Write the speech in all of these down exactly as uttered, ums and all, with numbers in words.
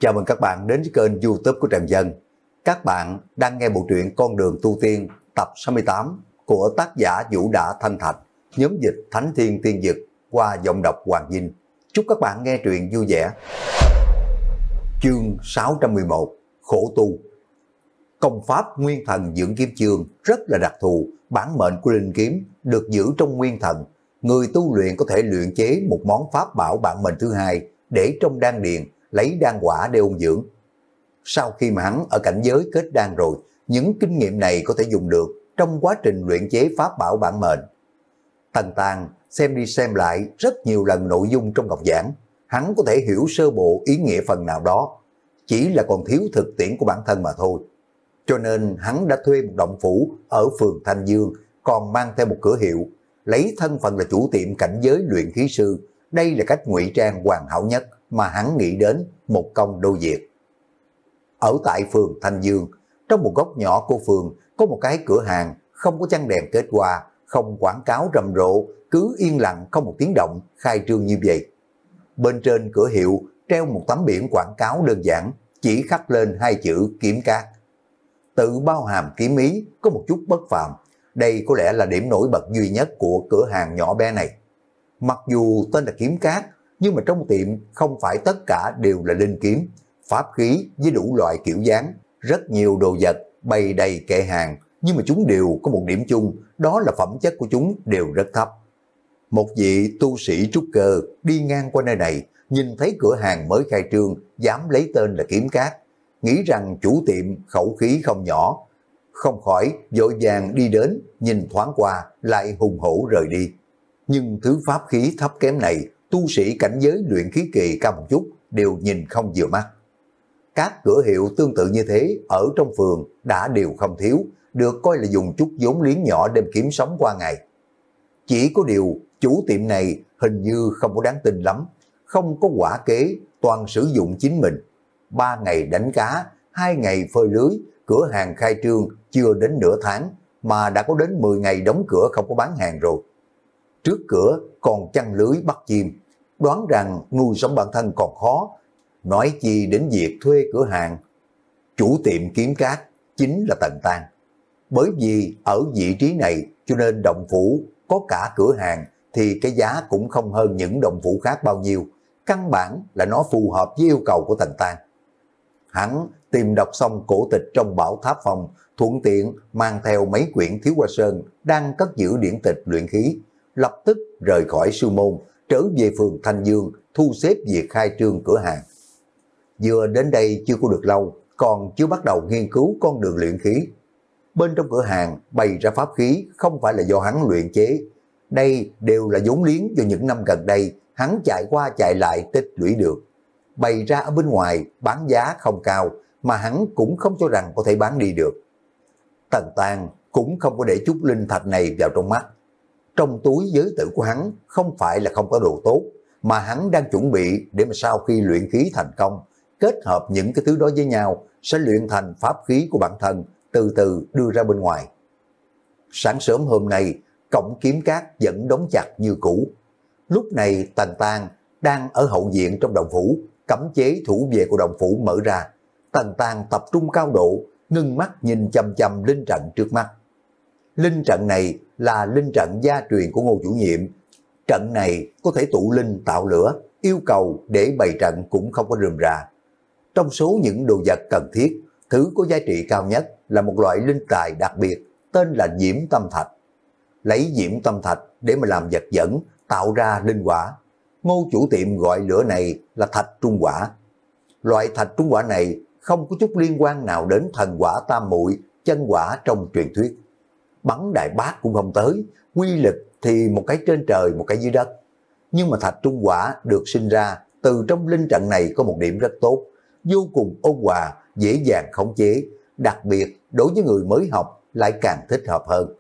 Chào mừng các bạn đến với kênh YouTube của Trần Dân. Các bạn đang nghe bộ truyện Con đường tu tiên tập sáu mươi tám của tác giả Vũ Đả Thanh Thạch, nhóm dịch Thánh Thiên Tiên Dực qua giọng đọc Hoàng Vinh. Chúc các bạn nghe truyện vui vẻ. Chương sáu trăm mười một: Khổ tu. Công pháp Nguyên Thần Dưỡng Kiếm Chương rất là đặc thù, bản mệnh của linh kiếm được giữ trong nguyên thần. Người tu luyện có thể luyện chế một món pháp bảo bản mệnh thứ hai để trong đan điền, lấy đan quả để ôn dưỡng. Sau khi mà hắn ở cảnh giới kết đan rồi, những kinh nghiệm này có thể dùng được trong quá trình luyện chế pháp bảo bản mệnh. Tần Tàng xem đi xem lại rất nhiều lần nội dung trong ngọc giảng, hắn có thể hiểu sơ bộ ý nghĩa phần nào đó, chỉ là còn thiếu thực tiễn của bản thân mà thôi. Cho nên hắn đã thuê một động phủ ở phường Thanh Dương, còn mang theo một cửa hiệu, lấy thân phận là chủ tiệm cảnh giới luyện khí sư. Đây là cách ngụy trang hoàn hảo nhất mà hắn nghĩ đến, một công đôi việc. Ở tại phường Thanh Dương, trong một góc nhỏ của phường có một cái cửa hàng không có chăn đèn kết hoa, không quảng cáo rầm rộ, cứ yên lặng không một tiếng động khai trương như vậy. Bên trên cửa hiệu treo một tấm biển quảng cáo đơn giản, chỉ khắc lên hai chữ Kiếm Cát. Tự bao hàm kiếm ý có một chút bất phàm, đây có lẽ là điểm nổi bật duy nhất của cửa hàng nhỏ bé này. Mặc dù tên là Kiếm Cát, nhưng mà trong tiệm không phải tất cả đều là linh kiếm, pháp khí với đủ loại kiểu dáng, rất nhiều đồ vật bày đầy kệ hàng, nhưng mà chúng đều có một điểm chung, đó là phẩm chất của chúng đều rất thấp. Một vị tu sĩ trúc cơ đi ngang qua nơi này, nhìn thấy cửa hàng mới khai trương, dám lấy tên là Kiếm Cát, nghĩ rằng chủ tiệm khẩu khí không nhỏ, không khỏi vội vàng đi đến, nhìn thoáng qua lại hùng hổ rời đi. Nhưng thứ pháp khí thấp kém này, tu sĩ cảnh giới luyện khí kỳ cao một chút đều nhìn không vừa mắt. Các cửa hiệu tương tự như thế ở trong phường đã đều không thiếu, được coi là dùng chút vốn liếng nhỏ đem kiếm sống qua ngày. Chỉ có điều chủ tiệm này hình như không có đáng tin lắm, không có quả kế, toàn sử dụng chính mình. Ba ngày đánh cá, hai ngày phơi lưới, cửa hàng khai trương chưa đến nửa tháng mà đã có đến mười ngày đóng cửa không có bán hàng rồi. Trước cửa còn chăn lưới bắt chim, đoán rằng nuôi sống bản thân còn khó, nói chi đến việc thuê cửa hàng. Chủ tiệm Kiếm Cát chính là Tần Tàng. Bởi vì ở vị trí này cho nên động phủ có cả cửa hàng thì cái giá cũng không hơn những động phủ khác bao nhiêu, căn bản là nó phù hợp với yêu cầu của Tần Tàng. Hắn tìm đọc xong cổ tịch trong Bảo Tháp Phòng, thuận tiện mang theo mấy quyển Thiếu Hoa Sơn đang cất giữ điển tịch luyện khí, lập tức rời khỏi sư môn, trở về phường Thanh Dương, thu xếp việc khai trương cửa hàng. Vừa đến đây chưa có được lâu, còn chưa bắt đầu nghiên cứu con đường luyện khí. Bên trong cửa hàng bày ra pháp khí không phải là do hắn luyện chế, đây đều là vốn liếng do những năm gần đây hắn chạy qua chạy lại tích lũy được. Bày ra ở bên ngoài bán giá không cao, mà hắn cũng không cho rằng có thể bán đi được. Tần Tàng cũng không có để chút linh thạch này vào trong mắt. Trong túi giới tử của hắn không phải là không có đồ tốt, mà hắn đang chuẩn bị để mà sau khi luyện khí thành công, kết hợp những cái thứ đó với nhau, sẽ luyện thành pháp khí của bản thân, từ từ đưa ra bên ngoài. Sáng sớm hôm nay, cổng Kiếm Cát vẫn đóng chặt như cũ. Lúc này Tần Tàng đang ở hậu viện trong động phủ, cấm chế thủ vệ của động phủ mở ra. Tần Tàng tập trung cao độ, ngưng mắt nhìn chăm chăm linh trận trước mắt. Linh trận này là linh trận gia truyền của Ngô chủ nhiệm. Trận này có thể tụ linh tạo lửa, yêu cầu để bày trận cũng không có rườm rà. Trong số những đồ vật cần thiết, thứ có giá trị cao nhất là một loại linh tài đặc biệt tên là Diễm Tâm Thạch. Lấy Diễm Tâm Thạch để mà làm vật dẫn, tạo ra linh quả. Ngô chủ tiệm gọi lửa này là thạch trung quả. Loại thạch trung quả này không có chút liên quan nào đến thần quả tam muội, chân quả trong truyền thuyết. Bắn đại bác cũng không tới, quy lực thì một cái trên trời một cái dưới đất. Nhưng mà thạch trung quả được sinh ra từ trong linh trận này có một điểm rất tốt, vô cùng ôn hòa, dễ dàng khống chế, đặc biệt đối với người mới học lại càng thích hợp hơn.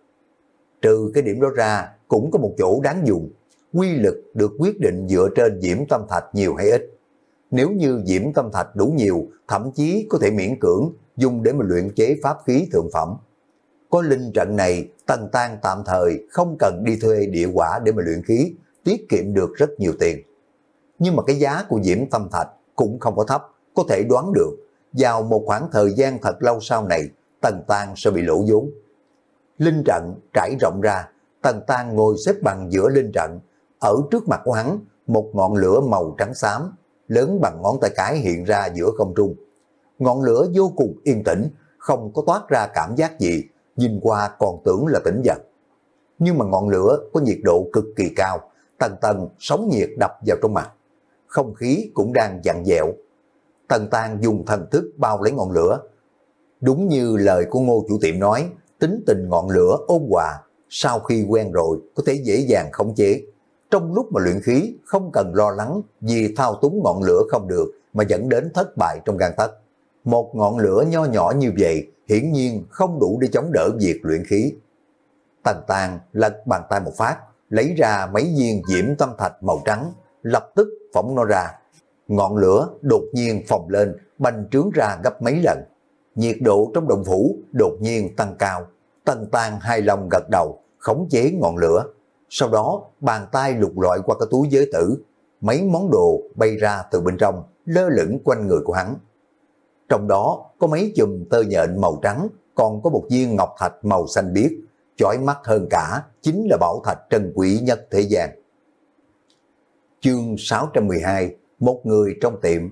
Trừ cái điểm đó ra cũng có một chỗ đáng dùng, quy lực được quyết định dựa trên Diễm Tâm Thạch nhiều hay ít. Nếu như Diễm Tâm Thạch đủ nhiều, thậm chí có thể miễn cưỡng dùng để mà luyện chế pháp khí thượng phẩm. Có linh trận này, Tần Tàng tạm thời không cần đi thuê địa quả để mà luyện khí, tiết kiệm được rất nhiều tiền. Nhưng mà cái giá của Diễm Tâm Thạch cũng không có thấp, có thể đoán được vào một khoảng thời gian thật lâu sau này, Tần Tang sẽ bị lỗ vốn. Linh trận trải rộng ra, Tần Tang ngồi xếp bằng giữa linh trận, ở trước mặt của hắn, một ngọn lửa màu trắng xám, lớn bằng ngón tay cái hiện ra giữa không trung. Ngọn lửa vô cùng yên tĩnh, không có toát ra cảm giác gì, nhìn qua còn tưởng là tĩnh vật. Nhưng mà ngọn lửa có nhiệt độ cực kỳ cao, tầng tầng sóng nhiệt đập vào trong mặt. Không khí cũng đang dặn dẹo. Tần Tang dùng thần thức bao lấy ngọn lửa. Đúng như lời của Ngô chủ tiệm nói, tính tình ngọn lửa ôn hòa, sau khi quen rồi có thể dễ dàng khống chế. Trong lúc mà luyện khí không cần lo lắng vì thao túng ngọn lửa không được mà dẫn đến thất bại trong gang tấc. Một ngọn lửa nho nhỏ như vậy hiển nhiên không đủ để chống đỡ việc luyện khí. Tần Tang lật bàn tay một phát, lấy ra mấy viên diễm tâm thạch màu trắng, lập tức phóng nó ra. Ngọn lửa đột nhiên phồng lên, bành trướng ra gấp mấy lần. Nhiệt độ trong động phủ đột nhiên tăng cao. Tần Tang hài lòng gật đầu, khống chế ngọn lửa. Sau đó bàn tay lục lọi qua cái túi giới tử, mấy món đồ bay ra từ bên trong, lơ lửng quanh người của hắn. Trong đó có mấy chùm tơ nhện màu trắng, còn có một viên ngọc thạch màu xanh biếc, chói mắt hơn cả chính là bảo thạch trân quý nhất thế gian. Chương sáu trăm mười hai, một người trong tiệm.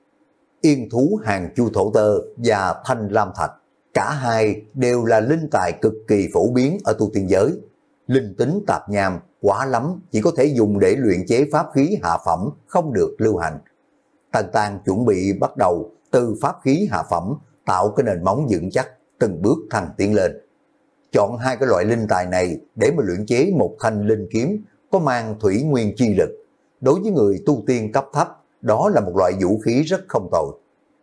Yên thú hàng chu thổ tơ và thanh lam thạch, cả hai đều là linh tài cực kỳ phổ biến ở tu tiên giới. Linh tính tạp nham, quá lắm chỉ có thể dùng để luyện chế pháp khí hạ phẩm, không được lưu hành. Tần Tang chuẩn bị bắt đầu từ pháp khí hạ phẩm, tạo cái nền móng vững chắc, từng bước thăng tiến lên. Chọn hai cái loại linh tài này để mà luyện chế một thanh linh kiếm có mang thủy nguyên chi lực. Đối với người tu tiên cấp thấp, đó là một loại vũ khí rất không tồi.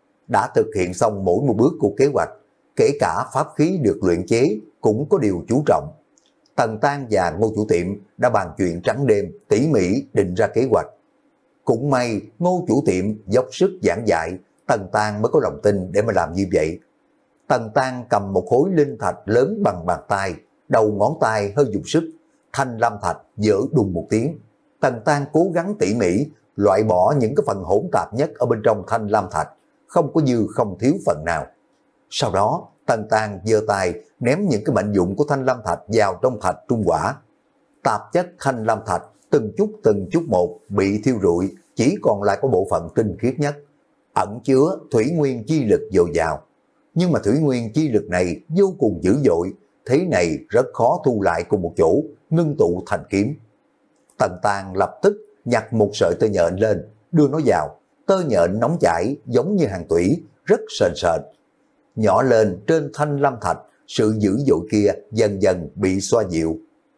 Đã thực hiện xong mỗi một bước của kế hoạch, kể cả pháp khí được luyện chế cũng có điều chú trọng. Tần Tang và Ngô chủ tiệm đã bàn chuyện trắng đêm, tỉ mỉ định ra kế hoạch. Cũng may Ngô chủ tiệm dốc sức giảng dạy, Tần Tang mới có lòng tin để mà làm như vậy. Tần Tang cầm một khối linh thạch lớn bằng bàn tay, đầu ngón tay hơi dùng sức, thanh lam thạch vỡ đùng một tiếng. Tần Tang cố gắng tỉ mỉ, loại bỏ những cái phần hỗn tạp nhất ở bên trong thanh lam thạch, không có dư không thiếu phần nào. Sau đó, Tần Tang giơ tay ném những cái mệnh dụng của thanh lam thạch vào trong thạch trung quả. Tạp chất thanh lam thạch từng chút từng chút một bị thiêu rụi, chỉ còn lại có bộ phận tinh khiết nhất, ẩn chứa thủy nguyên chi lực dồi dào. Nhưng mà thủy nguyên chi lực này vô cùng dữ dội, thế này rất khó thu lại cùng một chỗ, ngưng tụ thành kiếm. Tần Tang lập tức nhặt một sợi tơ nhện lên, đưa nó vào. Tơ nhện nóng chảy giống như hàng thủy, rất sền sệt. Nhỏ lên trên thanh lam thạch, sự dữ dội kia dần dần bị xoa dịu.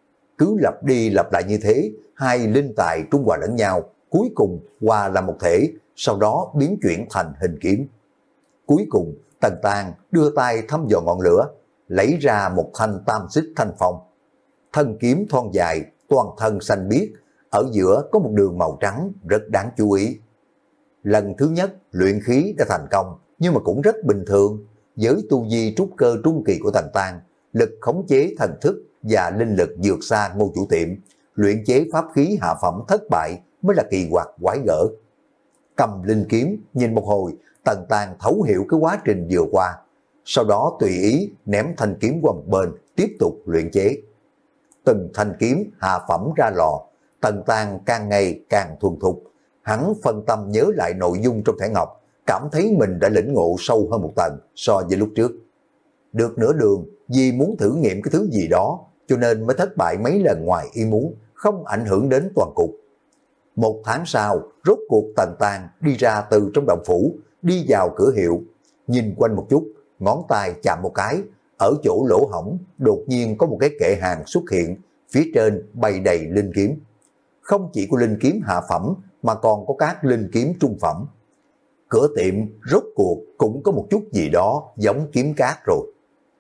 Cứ lặp đi lặp lại như thế, hai linh tài trung hòa lẫn nhau, cuối cùng hòa là một thể, sau đó biến chuyển thành hình kiếm. Cuối cùng, Tần Tang đưa tay thăm dò ngọn lửa, lấy ra một thanh tam xích thanh phong. Thân kiếm thon dài, toàn thân xanh biếc, ở giữa có một đường màu trắng rất đáng chú ý. Lần thứ nhất luyện khí đã thành công, nhưng mà cũng rất bình thường. Với tu vi trúc cơ trung kỳ của Tần Tang, lực khống chế thần thức và linh lực vượt xa Ngô chủ tiệm, luyện chế pháp khí hạ phẩm thất bại mới là kỳ quặc quái gở. Cầm linh kiếm nhìn một hồi, Tần Tang thấu hiểu cái quá trình vừa qua, sau đó tùy ý ném thanh kiếm qua một bên, tiếp tục luyện chế. Từng thanh kiếm hạ phẩm ra lò, Tần Tang càng ngày càng thuần thục. Hắn phân tâm nhớ lại nội dung trong thẻ ngọc, cảm thấy mình đã lĩnh ngộ sâu hơn một tầng so với lúc trước. Được nửa đường, vì muốn thử nghiệm cái thứ gì đó, cho nên mới thất bại mấy lần ngoài ý muốn, không ảnh hưởng đến toàn cục. Một tháng sau, rốt cuộc Tần Tang đi ra từ trong động phủ, đi vào cửa hiệu, nhìn quanh một chút, ngón tay chạm một cái, ở chỗ lỗ hổng đột nhiên có một cái kệ hàng xuất hiện, phía trên bày đầy linh kiếm. Không chỉ có linh kiếm hạ phẩm mà còn có các linh kiếm trung phẩm. Cửa tiệm rốt cuộc cũng có một chút gì đó giống kiếm cát rồi.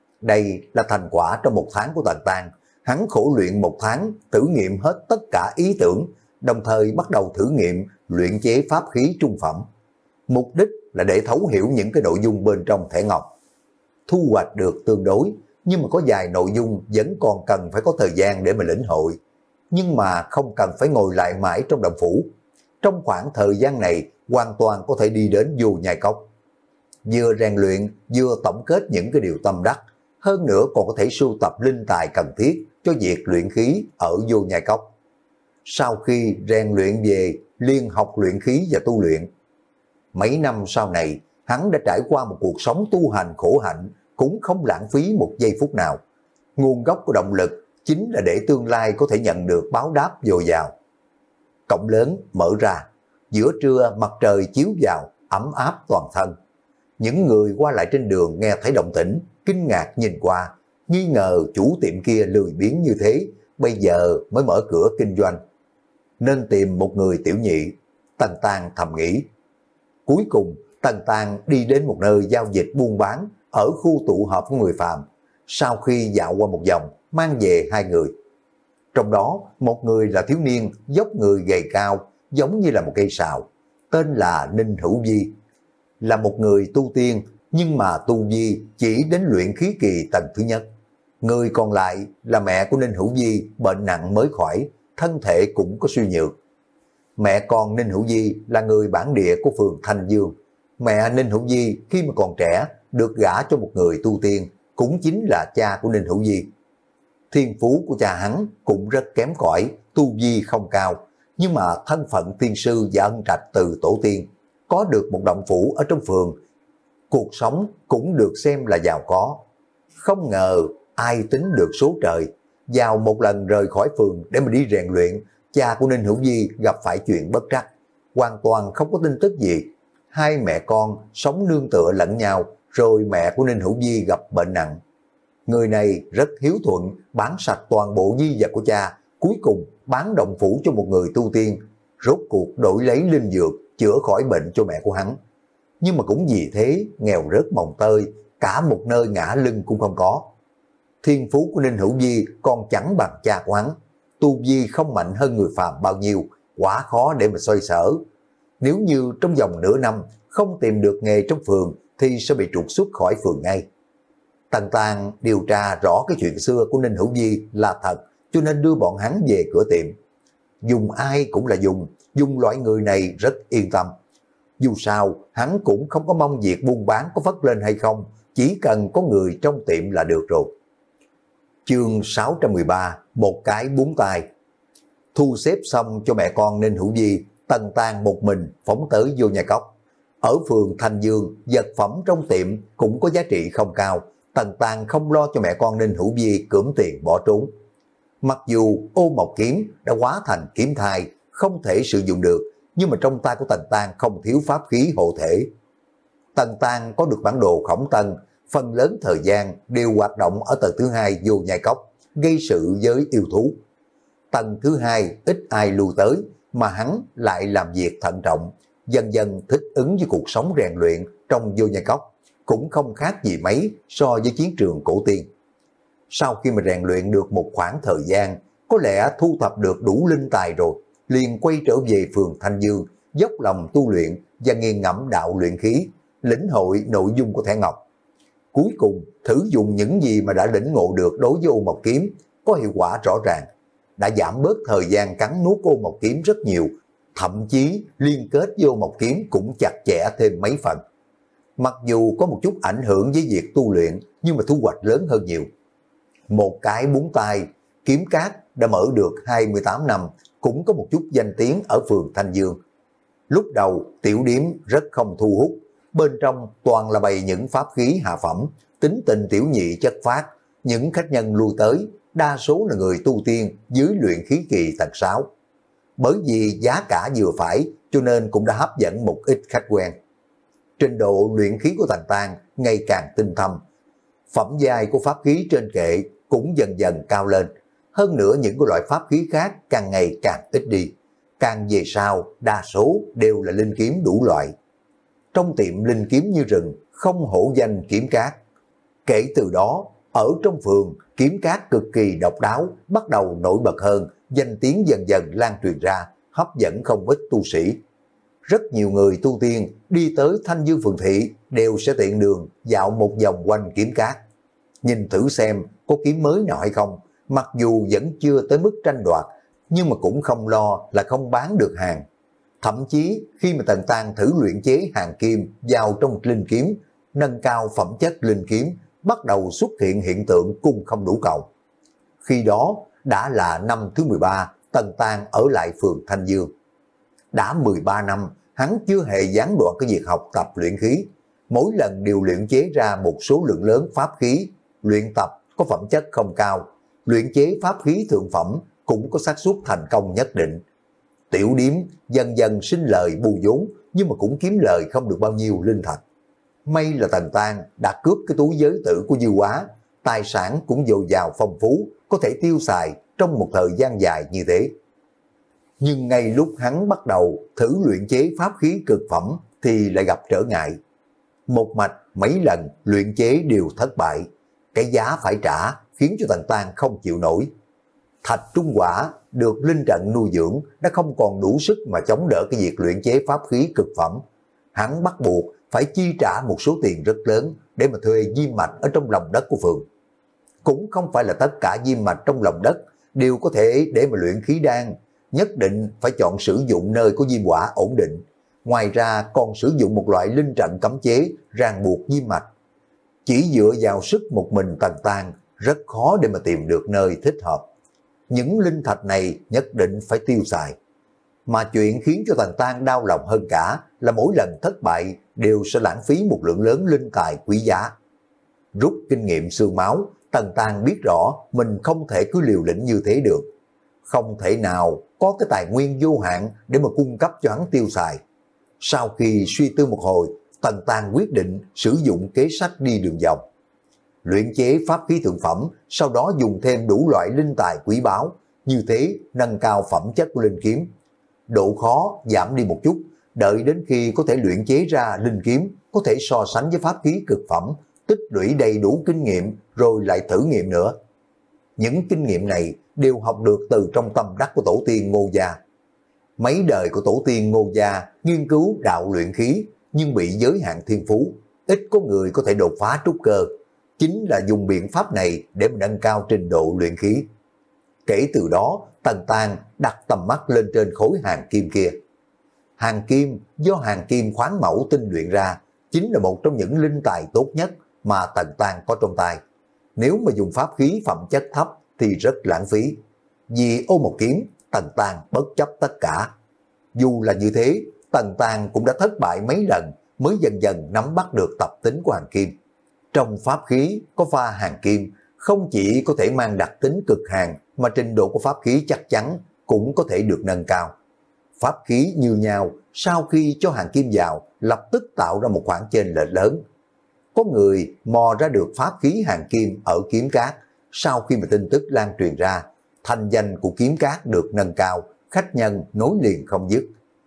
Đây là thành quả trong một tháng của Tần Tang. Hắn khổ luyện một tháng, thử nghiệm hết tất cả ý tưởng, đồng thời bắt đầu thử nghiệm luyện chế pháp khí trung phẩm. Mục đích là để thấu hiểu những cái nội dung bên trong thẻ ngọc. Thu hoạch được tương đối, nhưng mà có vài nội dung vẫn còn cần phải có thời gian để mà lĩnh hội. Nhưng mà không cần phải ngồi lại mãi trong động phủ. Trong khoảng thời gian này, hoàn toàn có thể đi đến Vô Nhai Cốc. Vừa rèn luyện, vừa tổng kết những cái điều tâm đắc, hơn nữa còn có thể sưu tập linh tài cần thiết cho việc luyện khí ở Vô Nhai Cốc. Sau khi rèn luyện về, liên học luyện khí và tu luyện. Mấy năm sau này, hắn đã trải qua một cuộc sống tu hành khổ hạnh, cũng không lãng phí một giây phút nào. Nguồn gốc của động lực chính là để tương lai có thể nhận được báo đáp dồi dào. Cổng lớn mở ra, giữa trưa mặt trời chiếu vào, ấm áp toàn thân. Những người qua lại trên đường nghe thấy động tĩnh, kinh ngạc nhìn qua, nghi ngờ chủ tiệm kia lười biếng như thế, bây giờ mới mở cửa kinh doanh. Nên tìm một người tiểu nhị, Tần Tang thầm nghĩ. Cuối cùng, Tần Tang đi đến một nơi giao dịch buôn bán ở khu tụ họp của người phàm. Sau khi dạo qua một vòng, mang về hai người. Trong đó, một người là thiếu niên, dốc người gầy cao, giống như là một cây sào, tên là Ninh Hữu Di. Là một người tu tiên, nhưng mà tu vi chỉ đến luyện khí kỳ tầng thứ nhất. Người còn lại là mẹ của Ninh Hữu Di, bệnh nặng mới khỏi, thân thể cũng có suy nhược. Mẹ con Ninh Hữu Di là người bản địa của phường Thanh Dương. Mẹ Ninh Hữu Di khi mà còn trẻ được gả cho một người tu tiên, cũng chính là cha của Ninh Hữu Di. Thiên phú của cha hắn cũng rất kém cỏi, tu vi không cao, nhưng mà thân phận tiên sư và ân trạch từ tổ tiên, có được một động phủ ở trong phường, cuộc sống cũng được xem là giàu có. Không ngờ ai tính được số trời, vào một lần rời khỏi phường để mà đi rèn luyện, cha của Ninh Hữu Di gặp phải chuyện bất trắc, hoàn toàn không có tin tức gì. Hai mẹ con sống nương tựa lẫn nhau, rồi mẹ của Ninh Hữu Di gặp bệnh nặng. Người này rất hiếu thuận, bán sạch toàn bộ di vật của cha, cuối cùng bán động phủ cho một người tu tiên, rốt cuộc đổi lấy linh dược chữa khỏi bệnh cho mẹ của hắn. Nhưng mà cũng vì thế nghèo rớt mồng tơi, cả một nơi ngã lưng cũng không có. Thiên phú của Ninh Hữu Di còn chẳng bằng cha của hắn, tu vi không mạnh hơn người phàm bao nhiêu, quá khó để mà xoay sở. Nếu như trong vòng nửa năm không tìm được nghề trong phường thì sẽ bị trục xuất khỏi phường ngay. Tần Tang điều tra rõ cái chuyện xưa của Ninh Hữu Di là thật, cho nên đưa bọn hắn về cửa tiệm. Dùng ai cũng là dùng, dùng loại người này rất yên tâm. Dù sao, hắn cũng không có mong việc buôn bán có phất lên hay không, chỉ cần có người trong tiệm là được rồi. Chương sáu trăm mười ba, một cái bún tay. Thu xếp xong cho mẹ con Ninh Hữu Di, Tần Tang một mình phóng tới Vô Nhai Cốc. Ở phường Thanh Dương, vật phẩm trong tiệm cũng có giá trị không cao, Tần Tang không lo cho mẹ con Ninh Hữu Di cưỡng tiền bỏ trốn. Mặc dù ô mộc kiếm đã hóa thành kiếm thai, không thể sử dụng được, nhưng mà trong tay của Tần Tang không thiếu pháp khí hộ thể. Tần Tang có được bản đồ Khổng Tân, phần lớn thời gian đều hoạt động ở tầng thứ hai Vô Nhai Cốc, gây sự với yêu thú. Tầng thứ hai ít ai lưu tới, mà hắn lại làm việc thận trọng, dần dần thích ứng với cuộc sống rèn luyện trong Vô Nhai Cốc, cũng không khác gì mấy so với chiến trường cổ tiên. Sau khi mà rèn luyện được một khoảng thời gian, có lẽ thu thập được đủ linh tài rồi, liền quay trở về phường Thanh Dương, dốc lòng tu luyện và nghiền ngẫm đạo luyện khí, lĩnh hội nội dung của thẻ ngọc. Cuối cùng thử dùng những gì mà đã lĩnh ngộ được đối với ô mộc kiếm, có hiệu quả rõ ràng, đã giảm bớt thời gian cắn nuốt ô mộc kiếm rất nhiều, thậm chí liên kết với ô mộc kiếm cũng chặt chẽ thêm mấy phần. Mặc dù có một chút ảnh hưởng với việc tu luyện, nhưng mà thu hoạch lớn hơn nhiều. Một cái bún tay, kiếm cát đã mở được hai mươi tám năm, cũng có một chút danh tiếng ở phường Thanh Dương. Lúc đầu tiểu điếm rất không thu hút, bên trong toàn là bày những pháp khí hạ phẩm, tính tình tiểu nhị chất phát, những khách nhân lui tới, đa số là người tu tiên dưới luyện khí kỳ tầng sáu. Bởi vì giá cả vừa phải, cho nên cũng đã hấp dẫn một ít khách quen. Trình độ luyện khí của Tần Tang ngày càng tinh thâm, phẩm giai của pháp khí trên kệ cũng dần dần cao lên. Hơn nữa những cái loại pháp khí khác càng ngày càng ít đi, càng về sau đa số đều là linh kiếm đủ loại. Trong tiệm linh kiếm như rừng, không hổ danh kiếm cát. Kể từ đó, ở trong phường, kiếm cát cực kỳ độc đáo, bắt đầu nổi bật hơn, danh tiếng dần dần lan truyền ra, hấp dẫn không ít tu sĩ. Rất nhiều người tu tiên đi tới Thanh Dương phường thị đều sẽ tiện đường dạo một vòng quanh kiếm cát, nhìn thử xem có kiếm mới nào hay không. Mặc dù vẫn chưa tới mức tranh đoạt, nhưng mà cũng không lo là không bán được hàng. Thậm chí khi mà Tần Tang thử luyện chế hàng kim vào trong một linh kiếm, nâng cao phẩm chất linh kiếm, bắt đầu xuất hiện hiện tượng cung không đủ cầu. Khi đó đã là năm thứ mười ba, Tần Tang ở lại phường Thanh Dương. Đã mười ba năm, hắn chưa hề gián đoạn cái việc học tập luyện khí. Mỗi lần đều luyện chế ra một số lượng lớn pháp khí, luyện tập có phẩm chất không cao, luyện chế pháp khí thượng phẩm cũng có xác suất thành công nhất định. Tiểu điếm dần dần sinh lời bù vốn, nhưng mà cũng kiếm lời không được bao nhiêu linh thạch. May là Tần Tang đã cướp cái túi giới tử của Dư Quá, tài sản cũng dồi dào phong phú, có thể tiêu xài trong một thời gian dài như thế. Nhưng ngay lúc hắn bắt đầu thử luyện chế pháp khí cực phẩm thì lại gặp trở ngại. Một mạch mấy lần luyện chế đều thất bại, cái giá phải trả khiến cho Tần Tang không chịu nổi. Thạch Trung Quả được linh trận nuôi dưỡng đã không còn đủ sức mà chống đỡ cái việc luyện chế pháp khí cực phẩm. Hắn bắt buộc phải chi trả một số tiền rất lớn để mà thuê diêm mạch ở trong lòng đất của phường. Cũng không phải là tất cả diêm mạch trong lòng đất đều có thể để mà luyện khí đan, nhất định phải chọn sử dụng nơi có diêm quả ổn định. Ngoài ra còn sử dụng một loại linh trận cấm chế ràng buộc diêm mạch. Chỉ dựa vào sức một mình Tần Tang rất khó để mà tìm được nơi thích hợp. Những linh thạch này nhất định phải tiêu xài. Mà chuyện khiến cho Tần Tang đau lòng hơn cả là mỗi lần thất bại đều sẽ lãng phí một lượng lớn linh tài quý giá. Rút kinh nghiệm xương máu, Tần Tang biết rõ mình không thể cứ liều lĩnh như thế được. Không thể nào có cái tài nguyên vô hạn để mà cung cấp cho hắn tiêu xài. Sau khi suy tư một hồi, Tần Tang quyết định sử dụng kế sách đi đường vòng. Luyện chế pháp khí thượng phẩm, sau đó dùng thêm đủ loại linh tài quý báu, như thế nâng cao phẩm chất của linh kiếm. Độ khó giảm đi một chút, đợi đến khi có thể luyện chế ra linh kiếm, có thể so sánh với pháp khí cực phẩm, tích lũy đầy đủ kinh nghiệm rồi lại thử nghiệm nữa. Những kinh nghiệm này đều học được từ trong tâm đắc của tổ tiên Ngô gia. Mấy đời của tổ tiên Ngô gia nghiên cứu đạo luyện khí nhưng bị giới hạn thiên phú, ít có người có thể đột phá trúc cơ. Chính là dùng biện pháp này để nâng cao trình độ luyện khí. Kể từ đó, Tần Tang đặt tầm mắt lên trên khối hàng kim kia. Hàng kim do hàng kim khoáng mẫu tinh luyện ra, chính là một trong những linh tài tốt nhất mà Tần Tang có trong tay. Nếu mà dùng pháp khí phẩm chất thấp thì rất lãng phí. Vì ô một kiếm, Tần Tang bất chấp tất cả. Dù là như thế, Tần Tang cũng đã thất bại mấy lần mới dần dần nắm bắt được tập tính của hàng kim. Trong pháp khí có pha hàng kim, không chỉ có thể mang đặc tính cực hàn mà trình độ của pháp khí chắc chắn cũng có thể được nâng cao. Pháp khí như nhau, sau khi cho hàng kim vào, lập tức tạo ra một khoảng chênh lệch lớn. Có người mò ra được pháp khí hàng kim ở Kiếm Cát, sau khi mà tin tức lan truyền ra, thành danh của Kiếm Cát được nâng cao, khách nhân nối liền không dứt.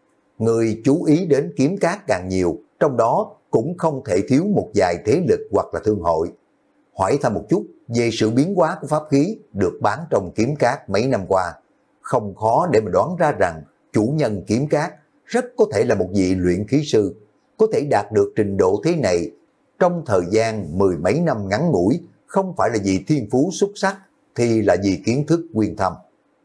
Người chú ý đến Kiếm Cát càng nhiều, trong đó cũng không thể thiếu một vài thế lực hoặc là thương hội. Hỏi thăm một chút về sự biến hóa của pháp khí được bán trong Kiếm Cát mấy năm qua, không khó để mà đoán ra rằng chủ nhân Kiếm Cát rất có thể là một vị luyện khí sư, có thể đạt được trình độ thế này trong thời gian mười mấy năm ngắn ngủi, không phải là vì thiên phú xuất sắc thì là vì kiến thức uyên thâm.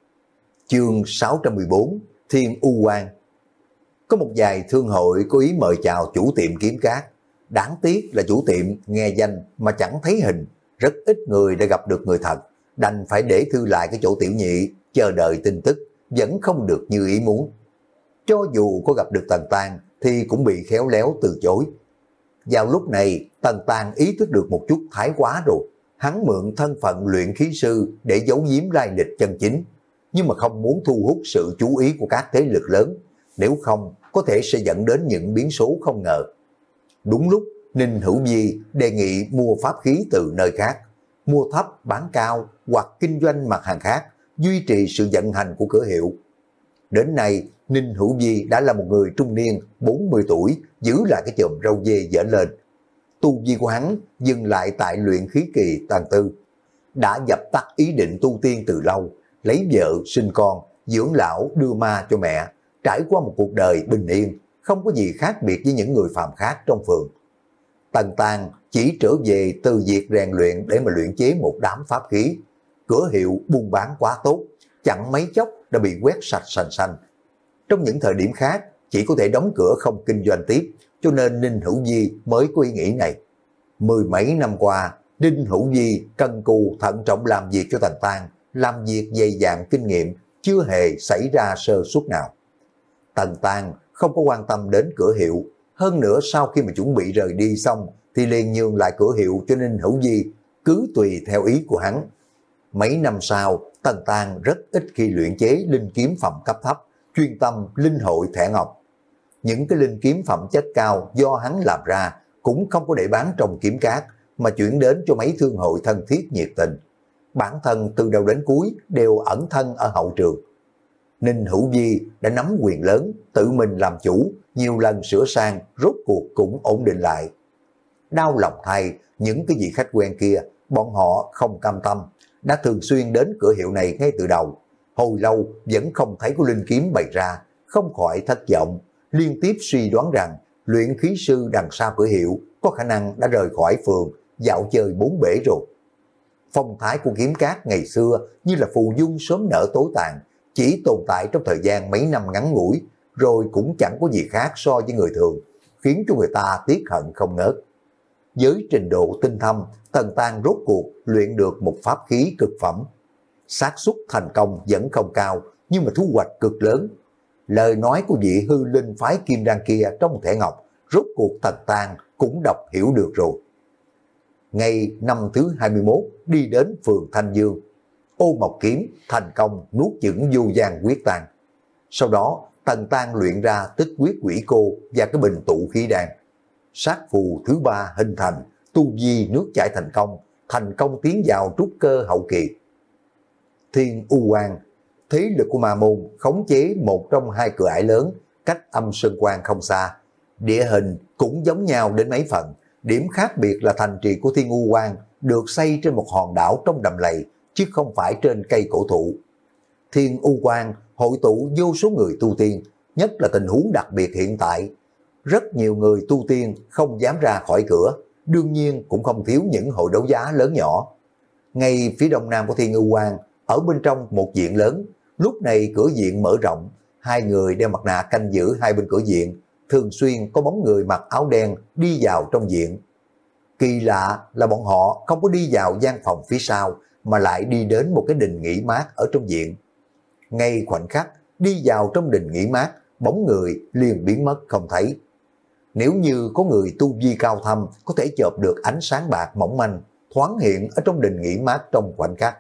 Chương sáu trăm mười bốn Thiên U Quan. Có một vài thương hội có ý mời chào chủ tiệm Kiếm Cát. Đáng tiếc là chủ tiệm nghe danh mà chẳng thấy hình, rất ít người đã gặp được người thật, đành phải để thư lại cái chỗ tiểu nhị, chờ đợi tin tức, vẫn không được như ý muốn. Cho dù có gặp được Tần Tang thì cũng bị khéo léo từ chối. Vào lúc này, Tần Tang ý thức được một chút thái quá rồi. Hắn mượn thân phận luyện khí sư để giấu giếm lai lịch chân chính, nhưng mà không muốn thu hút sự chú ý của các thế lực lớn, nếu không có thể sẽ dẫn đến những biến số không ngờ. Đúng lúc, Ninh Hữu Vi đề nghị mua pháp khí từ nơi khác, mua thấp bán cao hoặc kinh doanh mặt hàng khác, duy trì sự vận hành của cửa hiệu. Đến nay, Ninh Hữu Vi đã là một người trung niên, bốn mươi tuổi, giữ lại cái chòm râu dê dở lên. Tu vi của hắn dừng lại tại luyện khí kỳ tầng tư, đã dập tắt ý định tu tiên từ lâu, lấy vợ, sinh con, dưỡng lão đưa ma cho mẹ, trải qua một cuộc đời bình yên, không có gì khác biệt với những người phàm khác trong phường. Tần Tang chỉ trở về từ việc rèn luyện để mà luyện chế một đám pháp khí. Cửa hiệu buôn bán quá tốt, chẳng mấy chốc đã bị quét sạch sành xanh. Trong những thời điểm khác, chỉ có thể đóng cửa không kinh doanh tiếp, cho nên Ninh Hữu Di mới có ý nghĩ này. Mười mấy năm qua, Ninh Hữu Di cần cù thận trọng làm việc cho Tần Tan, làm việc dày dạn kinh nghiệm, chưa hề xảy ra sơ suất nào. Tần Tan không có quan tâm đến cửa hiệu, hơn nữa sau khi mà chuẩn bị rời đi xong thì liền nhường lại cửa hiệu cho Ninh Hữu Di, cứ tùy theo ý của hắn. Mấy năm sau, Tần Tan rất ít khi luyện chế linh kiếm phẩm cấp thấp, chuyên tâm linh hội thẻ ngọc. Những cái linh kiếm phẩm chất cao do hắn làm ra cũng không có để bán trong kiếm cát, mà chuyển đến cho mấy thương hội thân thiết nhiệt tình. Bản thân từ đầu đến cuối đều ẩn thân ở hậu trường. Ninh Hữu Di đã nắm quyền lớn, tự mình làm chủ, nhiều lần sửa sang, rốt cuộc cũng ổn định lại. Đau lòng thay, những cái vị khách quen kia, bọn họ không cam tâm, đã thường xuyên đến cửa hiệu này ngay từ đầu. Hồi lâu vẫn không thấy có linh kiếm bày ra, không khỏi thất vọng, liên tiếp suy đoán rằng luyện khí sư đằng sau cửa hiệu có khả năng đã rời khỏi phường, dạo chơi bốn bể rồi. Phong thái của kiếm cát ngày xưa như là phù dung sớm nở tối tàn, chỉ tồn tại trong thời gian mấy năm ngắn ngủi, rồi cũng chẳng có gì khác so với người thường, khiến cho người ta tiếc hận không ngớt. Với trình độ tinh thâm, Tần Tan rốt cuộc luyện được một pháp khí cực phẩm. Xác suất thành công vẫn không cao, nhưng mà thu hoạch cực lớn. Lời nói của vị hư linh phái kim đan kia trong thẻ ngọc, rốt cuộc Tần Tan cũng đọc hiểu được rồi. Ngày năm thứ hai mươi mốt đi đến phường Thanh Dương, Ô Mộc kiếm thành công nuốt chửng vô gian quyết tàn. Sau đó Tần Tan luyện ra tích quyết quỷ cô và cái bình tụ khí đan. Sát phù thứ ba hình thành, tu vi nước chảy thành công, thành công tiến vào trúc cơ hậu kỳ. Thiên U Quang, thế lực của ma môn khống chế một trong hai cửa ải lớn, cách Âm Sơn Quan không xa. Địa hình cũng giống nhau đến mấy phần, điểm khác biệt là thành trì của Thiên U Quang được xây trên một hòn đảo trong đầm lầy, chứ không phải trên cây cổ thụ. Thiên U Quang hội tụ vô số người tu tiên, nhất là tình huống đặc biệt hiện tại. Rất nhiều người tu tiên không dám ra khỏi cửa, đương nhiên cũng không thiếu những hội đấu giá lớn nhỏ. Ngay phía đông nam của Thiên U Quang, ở bên trong một viện lớn, lúc này cửa viện mở rộng, hai người đeo mặt nạ canh giữ hai bên cửa viện, thường xuyên có bóng người mặc áo đen đi vào trong viện. Kỳ lạ là bọn họ không có đi vào gian phòng phía sau, mà lại đi đến một cái đình nghỉ mát ở trong viện. Ngay khoảnh khắc đi vào trong đình nghỉ mát, bóng người liền biến mất không thấy. Nếu như có người tu vi cao thâm có thể chộp được ánh sáng bạc mỏng manh thoáng hiện ở trong đình nghỉ mát trong khoảnh khắc.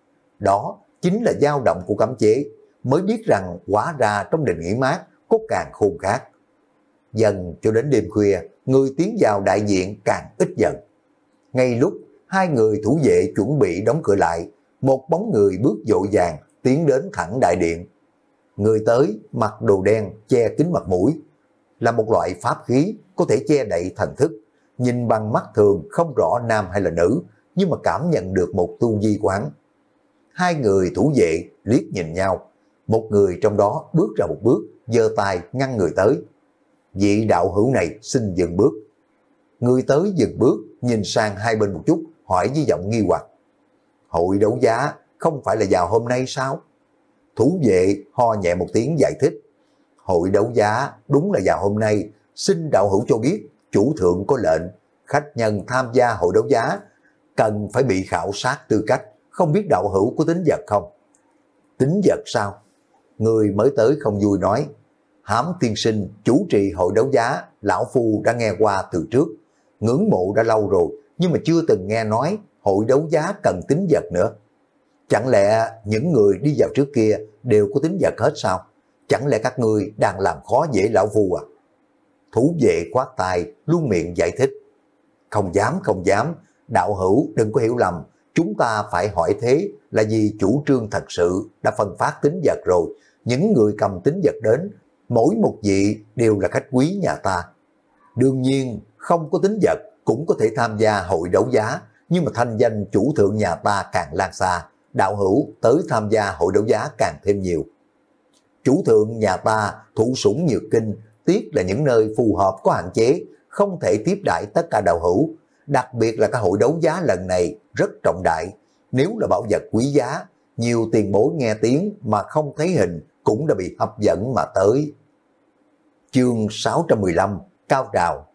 Đó chính là dao động của cấm chế, mới biết rằng hóa ra trong đình nghỉ mát có càng khôn khác. Dần cho đến đêm khuya, người tiến vào đại diện càng ít dần. Ngay lúc hai người thủ vệ chuẩn bị đóng cửa lại, một bóng người bước vội vàng tiến đến thẳng đại điện. Người tới mặc đồ đen che kín mặt mũi, là một loại pháp khí có thể che đậy thần thức, nhìn bằng mắt thường không rõ nam hay là nữ, nhưng mà cảm nhận được một tu vi quán. Hai người thủ vệ liếc nhìn nhau, một người trong đó bước ra một bước, giơ tay ngăn người tới. Vị đạo hữu này xin dừng bước. Người tới dừng bước, nhìn sang hai bên một chút, hỏi với giọng nghi hoặc. Hội đấu giá không phải là vào hôm nay sao? Thủ vệ ho nhẹ một tiếng giải thích. Hội đấu giá đúng là vào hôm nay, xin đạo hữu cho biết chủ thượng có lệnh, khách nhân tham gia hội đấu giá cần phải bị khảo sát tư cách, không biết đạo hữu có tính vật không? Tính vật sao? Người mới tới không vui nói. Hám tiên sinh chủ trì hội đấu giá, lão phu đã nghe qua từ trước, ngưỡng mộ đã lâu rồi, nhưng mà chưa từng nghe nói hội đấu giá cần tính vật nữa. Chẳng lẽ những người đi vào trước kia đều có tính vật hết sao? Chẳng lẽ các ngươi đang làm khó dễ lão phu à? Thủ vệ khoát tay, luôn miệng giải thích. Không dám, không dám, đạo hữu đừng có hiểu lầm, chúng ta phải hỏi thế là vì chủ trương thật sự đã phân phát tính vật rồi. Những người cầm tính vật đến, mỗi một vị đều là khách quý nhà ta. Đương nhiên, không có tính vật cũng có thể tham gia hội đấu giá, nhưng mà thanh danh chủ thượng nhà ta càng lan xa, đạo hữu tới tham gia hội đấu giá càng thêm nhiều. Chủ thượng nhà ta thủ sủng nhược kinh, tiếc là những nơi phù hợp có hạn chế, không thể tiếp đãi tất cả đạo hữu. Đặc biệt là cái hội đấu giá lần này rất trọng đại, nếu là bảo vật quý giá, nhiều tiền bối nghe tiếng mà không thấy hình cũng đã bị hấp dẫn mà tới. Chương sáu trăm mười lăm cao trào.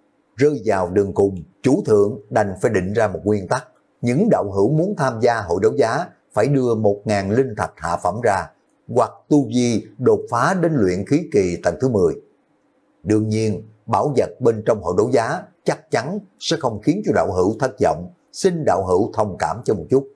Rơi vào đường cùng, chủ thượng đành phải định ra một nguyên tắc. Những đạo hữu muốn tham gia hội đấu giá phải đưa một ngàn linh thạch hạ phẩm ra, hoặc tu vi đột phá đến luyện khí kỳ tầng thứ mười. Đương nhiên, bảo vật bên trong hội đấu giá chắc chắn sẽ không khiến cho đạo hữu thất vọng, xin đạo hữu thông cảm cho một chút.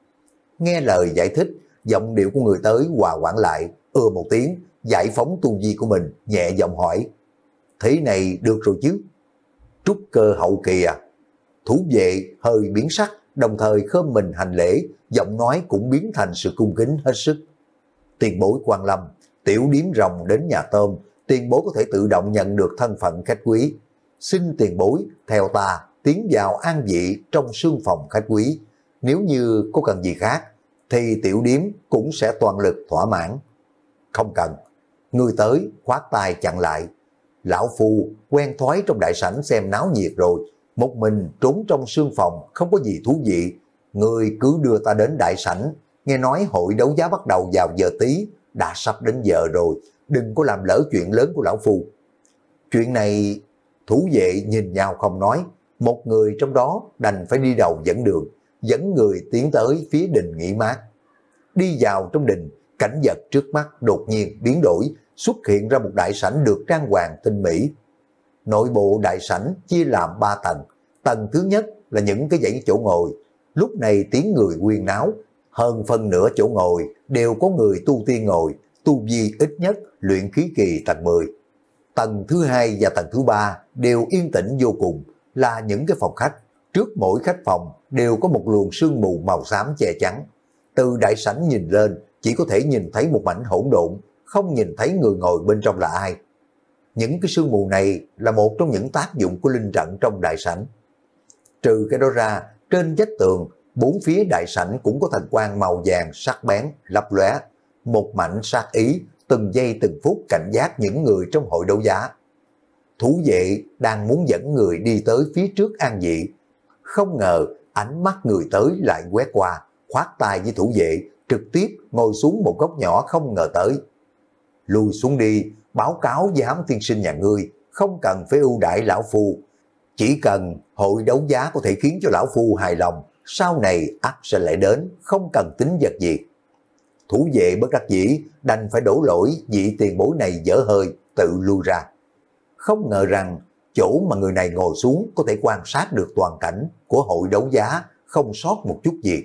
Nghe lời giải thích, giọng điệu của người tới hòa quản lại, ưa một tiếng, giải phóng tu vi của mình, nhẹ giọng hỏi: thế này được rồi chứ? Trúc cơ hậu kỳ à? Thủ vệ hơi biến sắc, đồng thời khom mình hành lễ, giọng nói cũng biến thành sự cung kính hết sức. Tiền bối quan lâm, tiểu điếm rồng đến nhà tôm, tiền bối có thể tự động nhận được thân phận khách quý. Xin tiền bối theo ta tiến vào an vị trong sương phòng khách quý. Nếu như có cần gì khác, thì tiểu điếm cũng sẽ toàn lực thỏa mãn. Không cần. Người tới khoát tay chặn lại. Lão phu quen thói trong đại sảnh xem náo nhiệt rồi, một mình trốn trong sương phòng không có gì thú vị. Người cứ đưa ta đến đại sảnh, nghe nói hội đấu giá bắt đầu vào giờ tí, đã sắp đến giờ rồi, đừng có làm lỡ chuyện lớn của lão phu. Chuyện này, thủ vệ nhìn nhau không nói, một người trong đó đành phải đi đầu dẫn đường, dẫn người tiến tới phía đình nghỉ mát. Đi vào trong đình, cảnh vật trước mắt đột nhiên biến đổi, xuất hiện ra một đại sảnh được trang hoàng tinh mỹ. Nội bộ đại sảnh chia làm ba tầng. Tầng thứ nhất là những cái dãy chỗ ngồi. Lúc này tiếng người huyên náo, hơn phân nửa chỗ ngồi đều có người tu tiên ngồi, tu vi ít nhất luyện khí kỳ tầng mười. Tầng thứ hai và tầng thứ ba đều yên tĩnh vô cùng, là những cái phòng khách. Trước mỗi khách phòng đều có một luồng sương mù màu xám che chắn. Từ đại sảnh nhìn lên, chỉ có thể nhìn thấy một mảnh hỗn độn, không nhìn thấy người ngồi bên trong là ai. Những cái sương mù này là một trong những tác dụng của linh trận trong đại sảnh. Trừ cái đó ra, trên vách tường, bốn phía đại sảnh cũng có thành quang màu vàng sắc bén, lấp lóe, một mảnh sát ý, từng giây từng phút cảnh giác những người trong hội đấu giá. Thủ vệ đang muốn dẫn người đi tới phía trước an vị, không ngờ ánh mắt người tới lại quét qua, khoát tay với thủ vệ, trực tiếp ngồi xuống một góc nhỏ không ngờ tới. Lùi xuống đi, báo cáo với Hám tiên sinh nhà ngươi, không cần phải ưu đãi lão phu. Chỉ cần hội đấu giá có thể khiến cho lão phu hài lòng, sau này ắt sẽ lại đến, không cần tính vật gì. Thủ vệ bất đắc dĩ, đành phải đổ lỗi vị tiền bối này dở hơi, tự lui ra. Không ngờ rằng, chỗ mà người này ngồi xuống có thể quan sát được toàn cảnh của hội đấu giá, không sót một chút gì.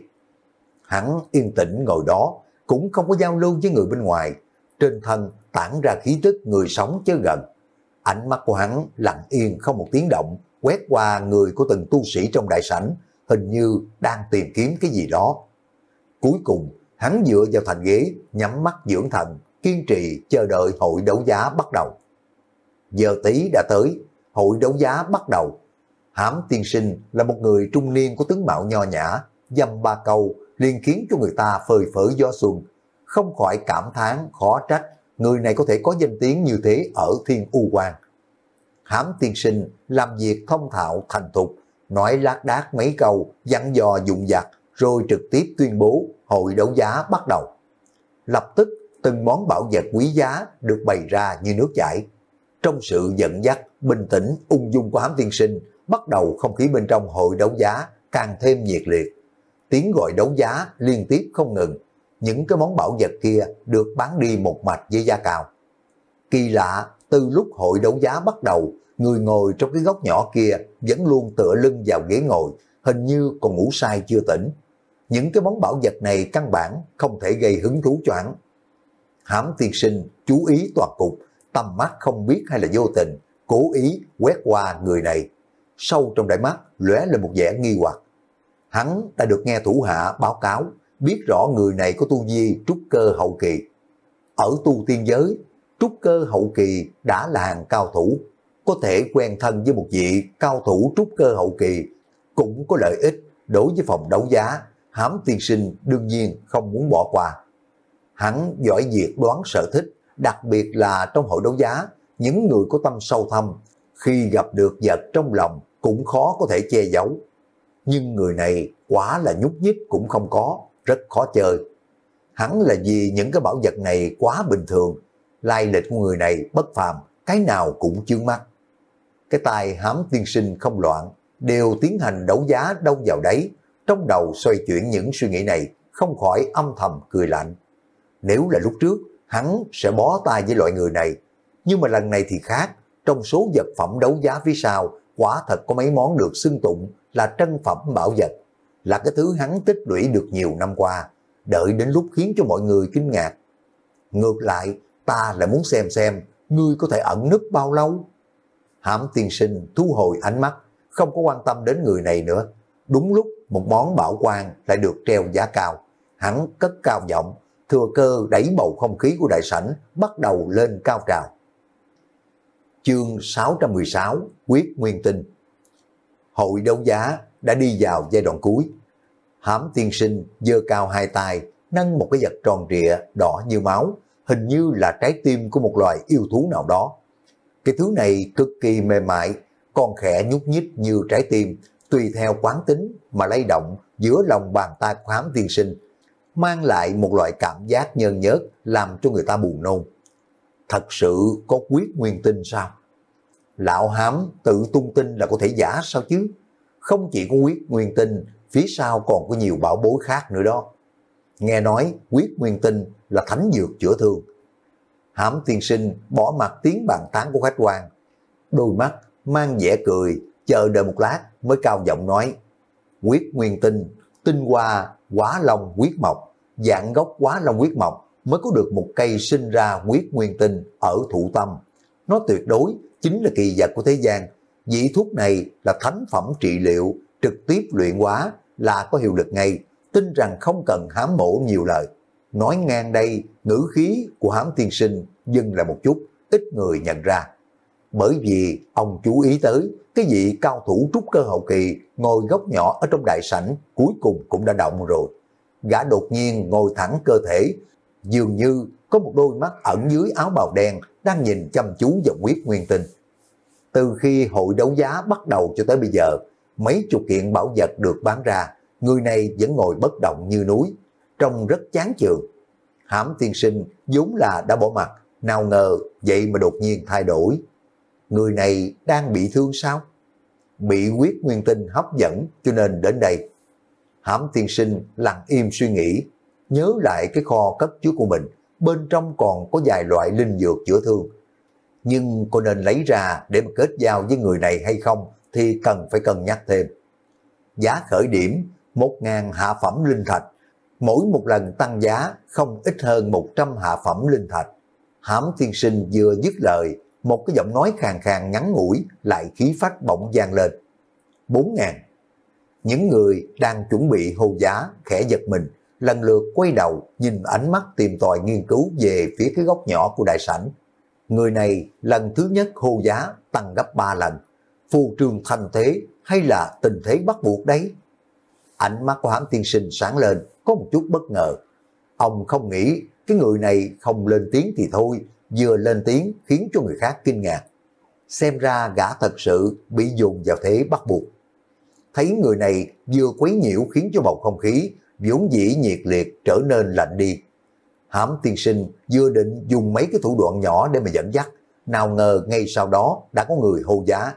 Hắn yên tĩnh ngồi đó, cũng không có giao lưu với người bên ngoài, trên thân tản ra khí tức người sống chớ gần. Ánh mắt của hắn lặng yên không một tiếng động, quét qua người của từng tu sĩ trong đại sảnh, hình như đang tìm kiếm cái gì đó. Cuối cùng, hắn dựa vào thành ghế, nhắm mắt dưỡng thần, kiên trì chờ đợi hội đấu giá bắt đầu. Giờ tí đã tới, hội đấu giá bắt đầu. Hám tiên sinh là một người trung niên có tướng mạo nho nhã, dăm ba câu liền khiến cho người ta phơi phới gió xuân. Không khỏi cảm thán khó trách người này có thể có danh tiếng như thế ở Thiên U Quan. Hám tiên sinh làm việc thông thạo thành thục, nói lác đác mấy câu, dặn dò dụng dặt, rồi trực tiếp tuyên bố hội đấu giá bắt đầu. Lập tức từng món bảo vật quý giá được bày ra như nước chảy. Trong sự dẫn dắt, bình tĩnh, ung dung của Hám tiên sinh, bắt đầu không khí bên trong hội đấu giá càng thêm nhiệt liệt. Tiếng gọi đấu giá liên tiếp không ngừng. Những cái món bảo vật kia được bán đi một mạch với giá cao. Kỳ lạ, từ lúc hội đấu giá bắt đầu, người ngồi trong cái góc nhỏ kia vẫn luôn tựa lưng vào ghế ngồi, hình như còn ngủ say chưa tỉnh. Những cái món bảo vật này căn bản không thể gây hứng thú cho hắn. Hám tiên sinh chú ý toàn cục, tầm mắt không biết hay là vô tình, cố ý quét qua người này. Sâu trong đáy mắt lóe lên một vẻ nghi hoặc. Hắn đã được nghe thủ hạ báo cáo, biết rõ người này có tu vi trúc cơ hậu kỳ. Ở tu tiên giới, trúc cơ hậu kỳ đã là hàng cao thủ, có thể quen thân với một vị cao thủ trúc cơ hậu kỳ cũng có lợi ích. Đối với phòng đấu giá, Hám tiên sinh đương nhiên không muốn bỏ qua. Hắn giỏi việc đoán sở thích, đặc biệt là trong hội đấu giá, những người có tâm sâu thâm, khi gặp được vật trong lòng cũng khó có thể che giấu. Nhưng người này quả là nhúc nhích cũng không có, rất khó chơi. Hắn là vì những cái bảo vật này quá bình thường, lai lịch của người này bất phàm, cái nào cũng chướng mắt. Cái tài Hám tiên sinh không loạn, đều tiến hành đấu giá đâu vào đấy, trong đầu xoay chuyển những suy nghĩ này, không khỏi âm thầm cười lạnh. Nếu là lúc trước, hắn sẽ bó tay với loại người này, nhưng mà lần này thì khác, trong số vật phẩm đấu giá phía sau, quả thật có mấy món được xưng tụng là trân phẩm bảo vật, là cái thứ hắn tích lũy được nhiều năm qua, đợi đến lúc khiến cho mọi người kinh ngạc. Ngược lại, ta lại muốn xem xem, ngươi có thể ẩn núp bao lâu. Hám tiên sinh thu hồi ánh mắt, không có quan tâm đến người này nữa. Đúng lúc một món bảo quan lại được treo giá cao, hắn cất cao giọng, thừa cơ đẩy bầu không khí của đại sảnh bắt đầu lên cao trào. Chương sáu trăm mười sáu, Quyết Nguyên Tinh. Hội đấu giá đã đi vào giai đoạn cuối. Hám tiên sinh giơ cao hai tay, nâng một cái vật tròn trịa đỏ như máu, hình như là trái tim của một loài yêu thú nào đó. Cái thứ này cực kỳ mềm mại, còn khẽ nhúc nhích như trái tim, tùy theo quán tính mà lay động giữa lòng bàn tay của Hám tiên sinh, mang lại một loại cảm giác nhơn nhớt làm cho người ta buồn nôn. Thật sự có Quyết Nguyên Tinh sao? Lão Hám tự tung tin là có thể giả sao chứ? Không chỉ có Quyết Nguyên Tinh, phía sau còn có nhiều bảo bối khác nữa đó. Nghe nói Quyết Nguyên Tinh là thánh dược chữa thương. Hám tiên sinh bỏ mặt tiếng bàn tán của khách quan, đôi mắt mang vẻ cười, chờ đợi một lát mới cao giọng nói: Quyết Nguyên Tinh, tinh hoa Hóa Long Huyết Mộc, dạng gốc Hóa Long Huyết Mộc mới có được một cây sinh ra Quyết Nguyên Tinh ở thụ tâm. Nó tuyệt đối chính là kỳ vật của thế gian. Vị thuốc này là thánh phẩm trị liệu, trực tiếp luyện hóa là có hiệu lực ngay, tin rằng không cần Hám mổ nhiều lời. Nói ngang đây, ngữ khí của Hám tiên sinh dừng lại một chút, ít người nhận ra. Bởi vì ông chú ý tới cái vị cao thủ trúc cơ hậu kỳ ngồi góc nhỏ ở trong đại sảnh cuối cùng cũng đã động rồi. Gã đột nhiên ngồi thẳng cơ thể, dường như có một đôi mắt ẩn dưới áo bào đen đang nhìn chăm chú vào Quyết Nguyên Tinh. Từ khi hội đấu giá bắt đầu cho tới bây giờ, mấy chục kiện bảo vật được bán ra, người này vẫn ngồi bất động như núi, trông rất chán chường. Hám tiên sinh vốn là đã bỏ mặt, nào ngờ vậy mà đột nhiên thay đổi. Người này đang bị thương sao? Bị Quyết Nguyên Tinh hấp dẫn cho nên đến đây. Hám tiên sinh lặng im suy nghĩ, nhớ lại cái kho cất chứa của mình, bên trong còn có vài loại linh dược chữa thương. Nhưng có nên lấy ra để mà kết giao với người này hay không thì cần phải cân nhắc thêm. Giá khởi điểm một ngàn hạ phẩm linh thạch, mỗi một lần tăng giá không ít hơn một trăm hạ phẩm linh thạch. Hám tiên sinh vừa dứt lời, một cái giọng nói khàn khàn ngắn ngủi lại khí phách bỗng vang lên. Bốn ngàn. Những người đang chuẩn bị hô giá khẽ giật mình, lần lượt quay đầu nhìn ánh mắt tìm tòi nghiên cứu về phía cái góc nhỏ của đại sảnh. Người này lần thứ nhất hô giá tăng gấp ba lần. Phù trương thành thế hay là tình thế bắt buộc đấy? Ánh mắt của Hám tiên sinh sáng lên, có một chút bất ngờ. Ông không nghĩ cái người này không lên tiếng thì thôi, vừa lên tiếng khiến cho người khác kinh ngạc. Xem ra gã thật sự bị dồn vào thế bắt buộc. Thấy người này vừa quấy nhiễu khiến cho bầu không khí vốn dĩ nhiệt liệt trở nên lạnh đi. Hám tiên sinh vừa định dùng mấy cái thủ đoạn nhỏ để mà dẫn dắt, nào ngờ ngay sau đó đã có người hô giá.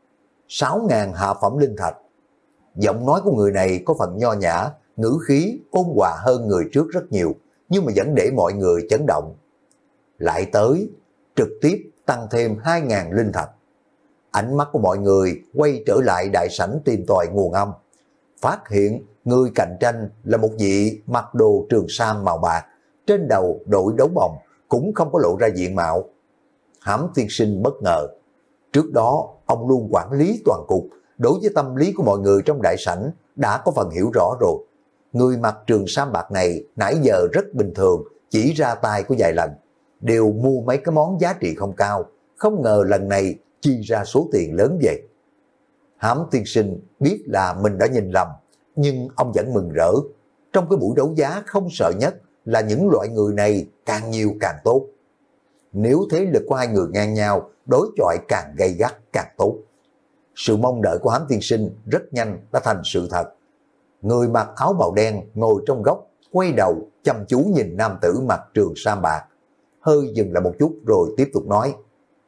Sáu ngàn hạ phẩm linh thạch. Giọng nói của người này có phần nho nhã, ngữ khí ôn hòa hơn người trước rất nhiều, nhưng mà vẫn để mọi người chấn động. Lại tới, trực tiếp tăng thêm hai ngàn linh thạch. Ánh mắt của mọi người quay trở lại đại sảnh tìm tòi nguồn âm. Phát hiện người cạnh tranh là một vị mặc đồ trường sam màu bạc, trên đầu đội đấu bồng, cũng không có lộ ra diện mạo. Hám tiên sinh bất ngờ. Trước đó, ông luôn quản lý toàn cục, đối với tâm lý của mọi người trong đại sảnh đã có phần hiểu rõ rồi. Người mặc trường sam bạc này nãy giờ rất bình thường, chỉ ra tay có vài lần, đều mua mấy cái món giá trị không cao, không ngờ lần này chi ra số tiền lớn vậy. Hám tiên sinh biết là mình đã nhìn lầm, nhưng ông vẫn mừng rỡ. Trong cái buổi đấu giá không sợ nhất là những loại người này càng nhiều càng tốt. Nếu thế lực của hai người ngang nhau, đối chọi càng gay gắt càng tốt. Sự mong đợi của Hám tiên sinh rất nhanh đã thành sự thật. Người mặc áo bào đen ngồi trong góc, quay đầu chăm chú nhìn nam tử mặc trường sam bạc, hơi dừng lại một chút rồi tiếp tục nói.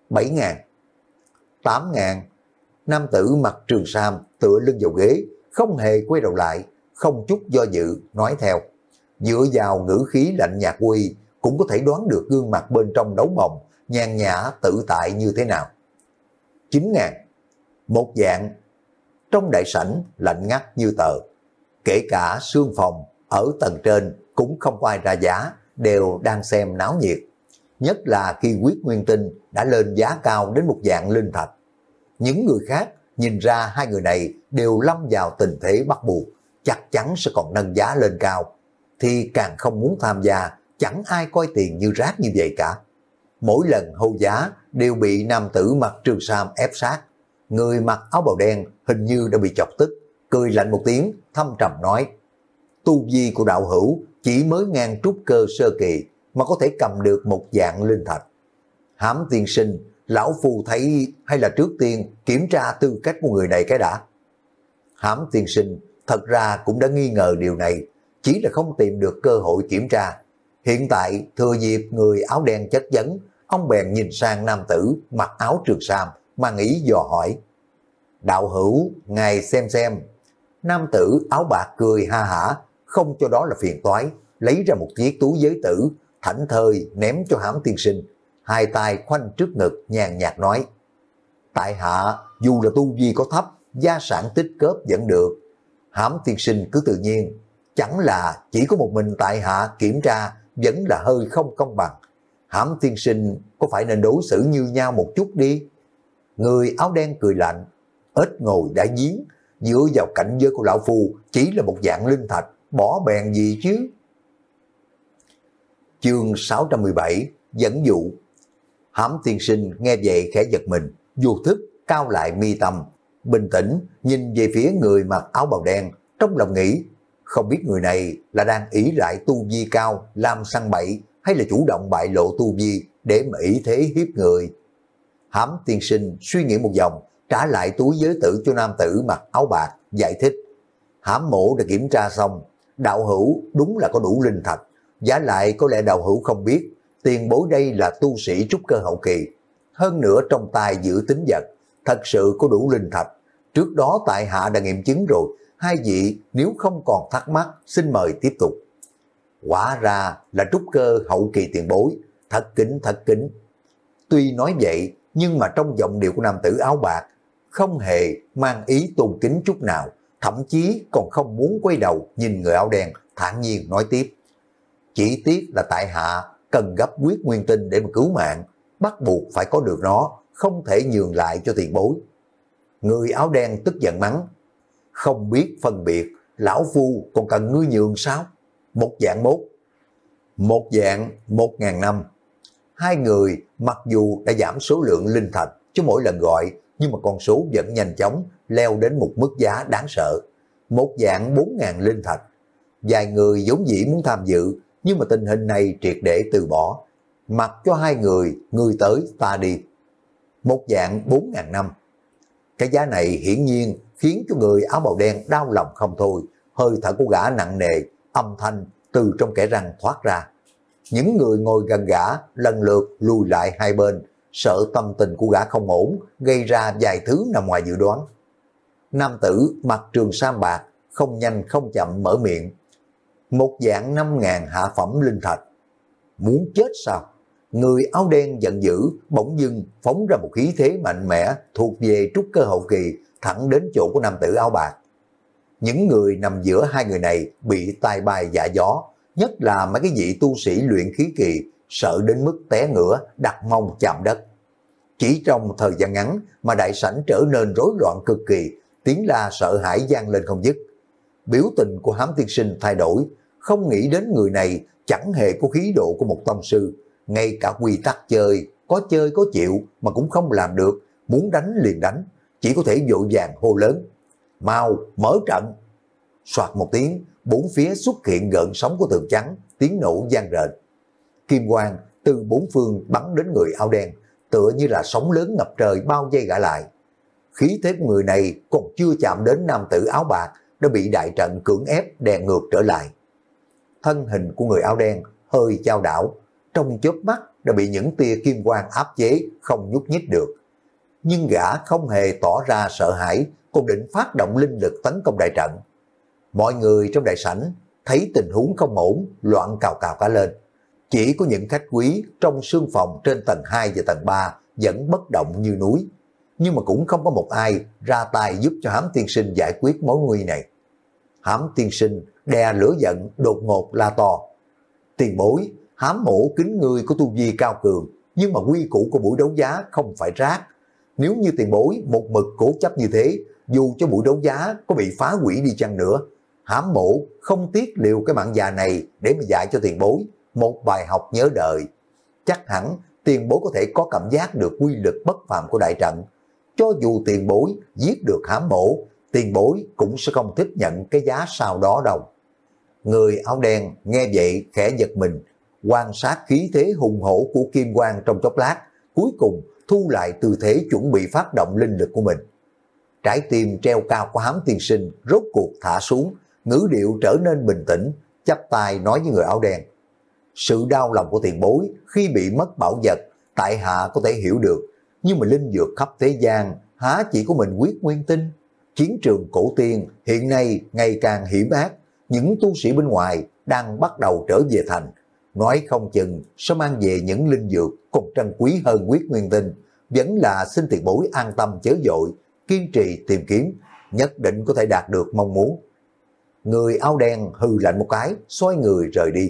bảy ngàn, tám ngàn. Nam tử mặc trường sam tựa lưng vào ghế, không hề quay đầu lại, không chút do dự, nói theo. Dựa vào ngữ khí lạnh nhạt của y, cũng có thể đoán được gương mặt bên trong đấu bồng, nhàn nhã tự tại như thế nào. chín ngàn, một dạng. Trong đại sảnh lạnh ngắt như tờ, kể cả sương phòng ở tầng trên cũng không có ai ra giá, đều đang xem náo nhiệt. Nhất là khi Quyết Nguyên Tinh đã lên giá cao đến một dạng linh thạch. Những người khác nhìn ra hai người này đều lâm vào tình thế bắt buộc, chắc chắn sẽ còn nâng giá lên cao, thì càng không muốn tham gia, chẳng ai coi tiền như rác như vậy cả. Mỗi lần hô giá đều bị nam tử mặc trường sam ép sát. Người mặc áo bào đen hình như đã bị chọc tức, cười lạnh một tiếng, thâm trầm nói. Tu vi của đạo hữu chỉ mới ngang trúc cơ sơ kỳ mà có thể cầm được một dạng linh thạch. Hám tiên sinh, lão phu thấy hay là trước tiên kiểm tra tư cách của người này cái đã. Hám tiên sinh thật ra cũng đã nghi ngờ điều này, chỉ là không tìm được cơ hội kiểm tra. Hiện tại thừa dịp người áo đen chất vấn, ông bèn nhìn sang nam tử mặc áo trường sam, mang ý dò hỏi. Đạo hữu, ngài xem xem. Nam tử áo bạc cười ha hả, không cho đó là phiền toái, lấy ra một chiếc túi giới tử, thảnh thơi ném cho Hám tiên sinh, hai tay khoanh trước ngực nhàn nhạt nói. Tại hạ dù là tu vi có thấp, gia sản tích cóp vẫn được. Hám tiên sinh cứ tự nhiên, chẳng là chỉ có một mình tại hạ kiểm tra vẫn là hơi không công bằng. Hám tiên sinh có phải nên đối xử như nhau một chút đi. Người áo đen cười lạnh, ếch ngồi đã giếng, dựa vào cảnh giới của lão phu chỉ là một dạng linh thạch, bỏ bèn gì chứ. Chương sáu trăm mười bảy, dẫn dụ. Hám tiên sinh nghe vậy khẽ giật mình, vô thức cao lại mi tâm, bình tĩnh nhìn về phía người mặc áo bào đen, trong lòng nghĩ, không biết người này là đang ỷ lại tu vi cao làm săn bậy, hay là chủ động bại lộ tu vi để mà ỷ thế hiếp người. Hám tiên sinh suy nghĩ một vòng, trả lại túi giới tử cho nam tử mặc áo bạc, giải thích. Hám mổ đã kiểm tra xong, đạo hữu đúng là có đủ linh thạch, giá lại có lẽ đạo hữu không biết, tiền bối đây là tu sĩ trúc cơ hậu kỳ, hơn nữa trong tay giữ tính vật, thật sự có đủ linh thạch. Trước đó tại hạ đã nghiệm chứng rồi, hai vị nếu không còn thắc mắc, xin mời tiếp tục. Quả ra là trúc cơ hậu kỳ tiền bối, thật kính thật kính. Tuy nói vậy, nhưng mà trong giọng điệu của nam tử áo bạc không hề mang ý tôn kính chút nào, thậm chí còn không muốn quay đầu nhìn người áo đen, thản nhiên nói tiếp. Chỉ tiếc là tại hạ cần gấp Quyết Nguyên Tinh để mà cứu mạng, bắt buộc phải có được nó, không thể nhường lại cho tiền bối. Người áo đen tức giận mắng. Không biết phân biệt, lão phu còn cần ngươi nhường sao? Một dạng mốt. Một dạng một ngàn năm. Hai người mặc dù đã giảm số lượng linh thạch cho mỗi lần gọi, nhưng mà con số vẫn nhanh chóng leo đến một mức giá đáng sợ. Một dạng bốn ngàn linh thạch. Vài người vốn dĩ muốn tham dự, nhưng mà tình hình này triệt để từ bỏ. Mặc cho hai người, người tới ta đi. Một dạng bốn ngàn năm. Cái giá này hiển nhiên khiến cho người áo bào đen đau lòng không thôi. Hơi thở của gã nặng nề, âm thanh từ trong kẽ răng thoát ra. Những người ngồi gần gã lần lượt lùi lại hai bên, sợ tâm tình của gã không ổn, gây ra vài thứ nằm ngoài dự đoán. Nam tử mặc trường sam bạc, không nhanh không chậm mở miệng. Một dạng năm ngàn hạ phẩm linh thạch. Muốn chết sao? Người áo đen giận dữ, bỗng dưng phóng ra một khí thế mạnh mẽ thuộc về trúc cơ hậu kỳ, thẳng đến chỗ của nam tử áo bạc. Những người nằm giữa hai người này bị tai bay dạ gió, nhất là mấy cái vị tu sĩ luyện khí kỳ, sợ đến mức té ngửa, đặt mông chạm đất. Chỉ trong thời gian ngắn mà đại sảnh trở nên rối loạn cực kỳ, tiếng la sợ hãi vang lên không dứt. Biểu tình của Hám tiên sinh thay đổi, không nghĩ đến người này chẳng hề có khí độ của một tông sư, ngay cả quy tắc chơi, có chơi có chịu mà cũng không làm được, muốn đánh liền đánh, chỉ có thể vội vàng hô lớn. Mau, mở trận! Soạt một tiếng, bốn phía xuất hiện gợn sóng của tường trắng, tiếng nổ vang rền. Kim quang từ bốn phương bắn đến người áo đen, tựa như là sóng lớn ngập trời bao vây gã lại. Khí thế của người này còn chưa chạm đến nam tử áo bạc, đã bị đại trận cưỡng ép đè ngược trở lại. Thân hình của người áo đen hơi chao đảo, trong chớp mắt đã bị những tia kim quang áp chế, không nhúc nhích được. Nhưng gã không hề tỏ ra sợ hãi, còn định phát động linh lực tấn công đại trận. Mọi người trong đại sảnh thấy tình huống không ổn, loạn cào cào cả lên. Chỉ có những khách quý trong sương phòng trên tầng hai và tầng ba vẫn bất động như núi. Nhưng mà cũng không có một ai ra tay giúp cho Hám tiên sinh giải quyết mối nguy này. Hám tiên sinh đè lửa giận đột ngột la to: tiền bối, Hám mổ kính ngươi có tu vi cao cường, nhưng mà quy củ của buổi đấu giá không phải rác. Nếu như tiền bối một mực cố chấp như thế, dù cho buổi đấu giá có bị phá hủy đi chăng nữa, Hám mổ không tiếc liều cái mạng già này để mà dạy cho tiền bối một bài học nhớ đời. Chắc hẳn tiền bối có thể có cảm giác được quy lực bất phàm của đại trận. Cho dù tiền bối giết được Hám mổ, tiền bối cũng sẽ không tiếp nhận cái giá sau đó đâu. Người áo đen nghe vậy khẽ giật mình, quan sát khí thế hùng hổ của kim quang trong chốc lát, cuối cùng thu lại tư thế chuẩn bị phát động linh lực của mình. Trái tim treo cao của Hám tiên sinh rốt cuộc thả xuống, ngữ điệu trở nên bình tĩnh, chắp tay nói với người áo đen: sự đau lòng của tiền bối khi bị mất bảo vật, tại hạ có thể hiểu được, nhưng mà linh dược khắp thế gian há chỉ có mình Quyết Nguyên Tinh. Chiến trường cổ tiên hiện nay ngày càng hiểm ác, những tu sĩ bên ngoài đang bắt đầu trở về thành, nói không chừng sẽ mang về những linh dược còn trân quý hơn Quyết Nguyên Tinh. Vẫn là xin tiền bối an tâm chớ vội, kiên trì tìm kiếm, nhất định có thể đạt được mong muốn. Người áo đen hừ lạnh một cái, xoay người rời đi.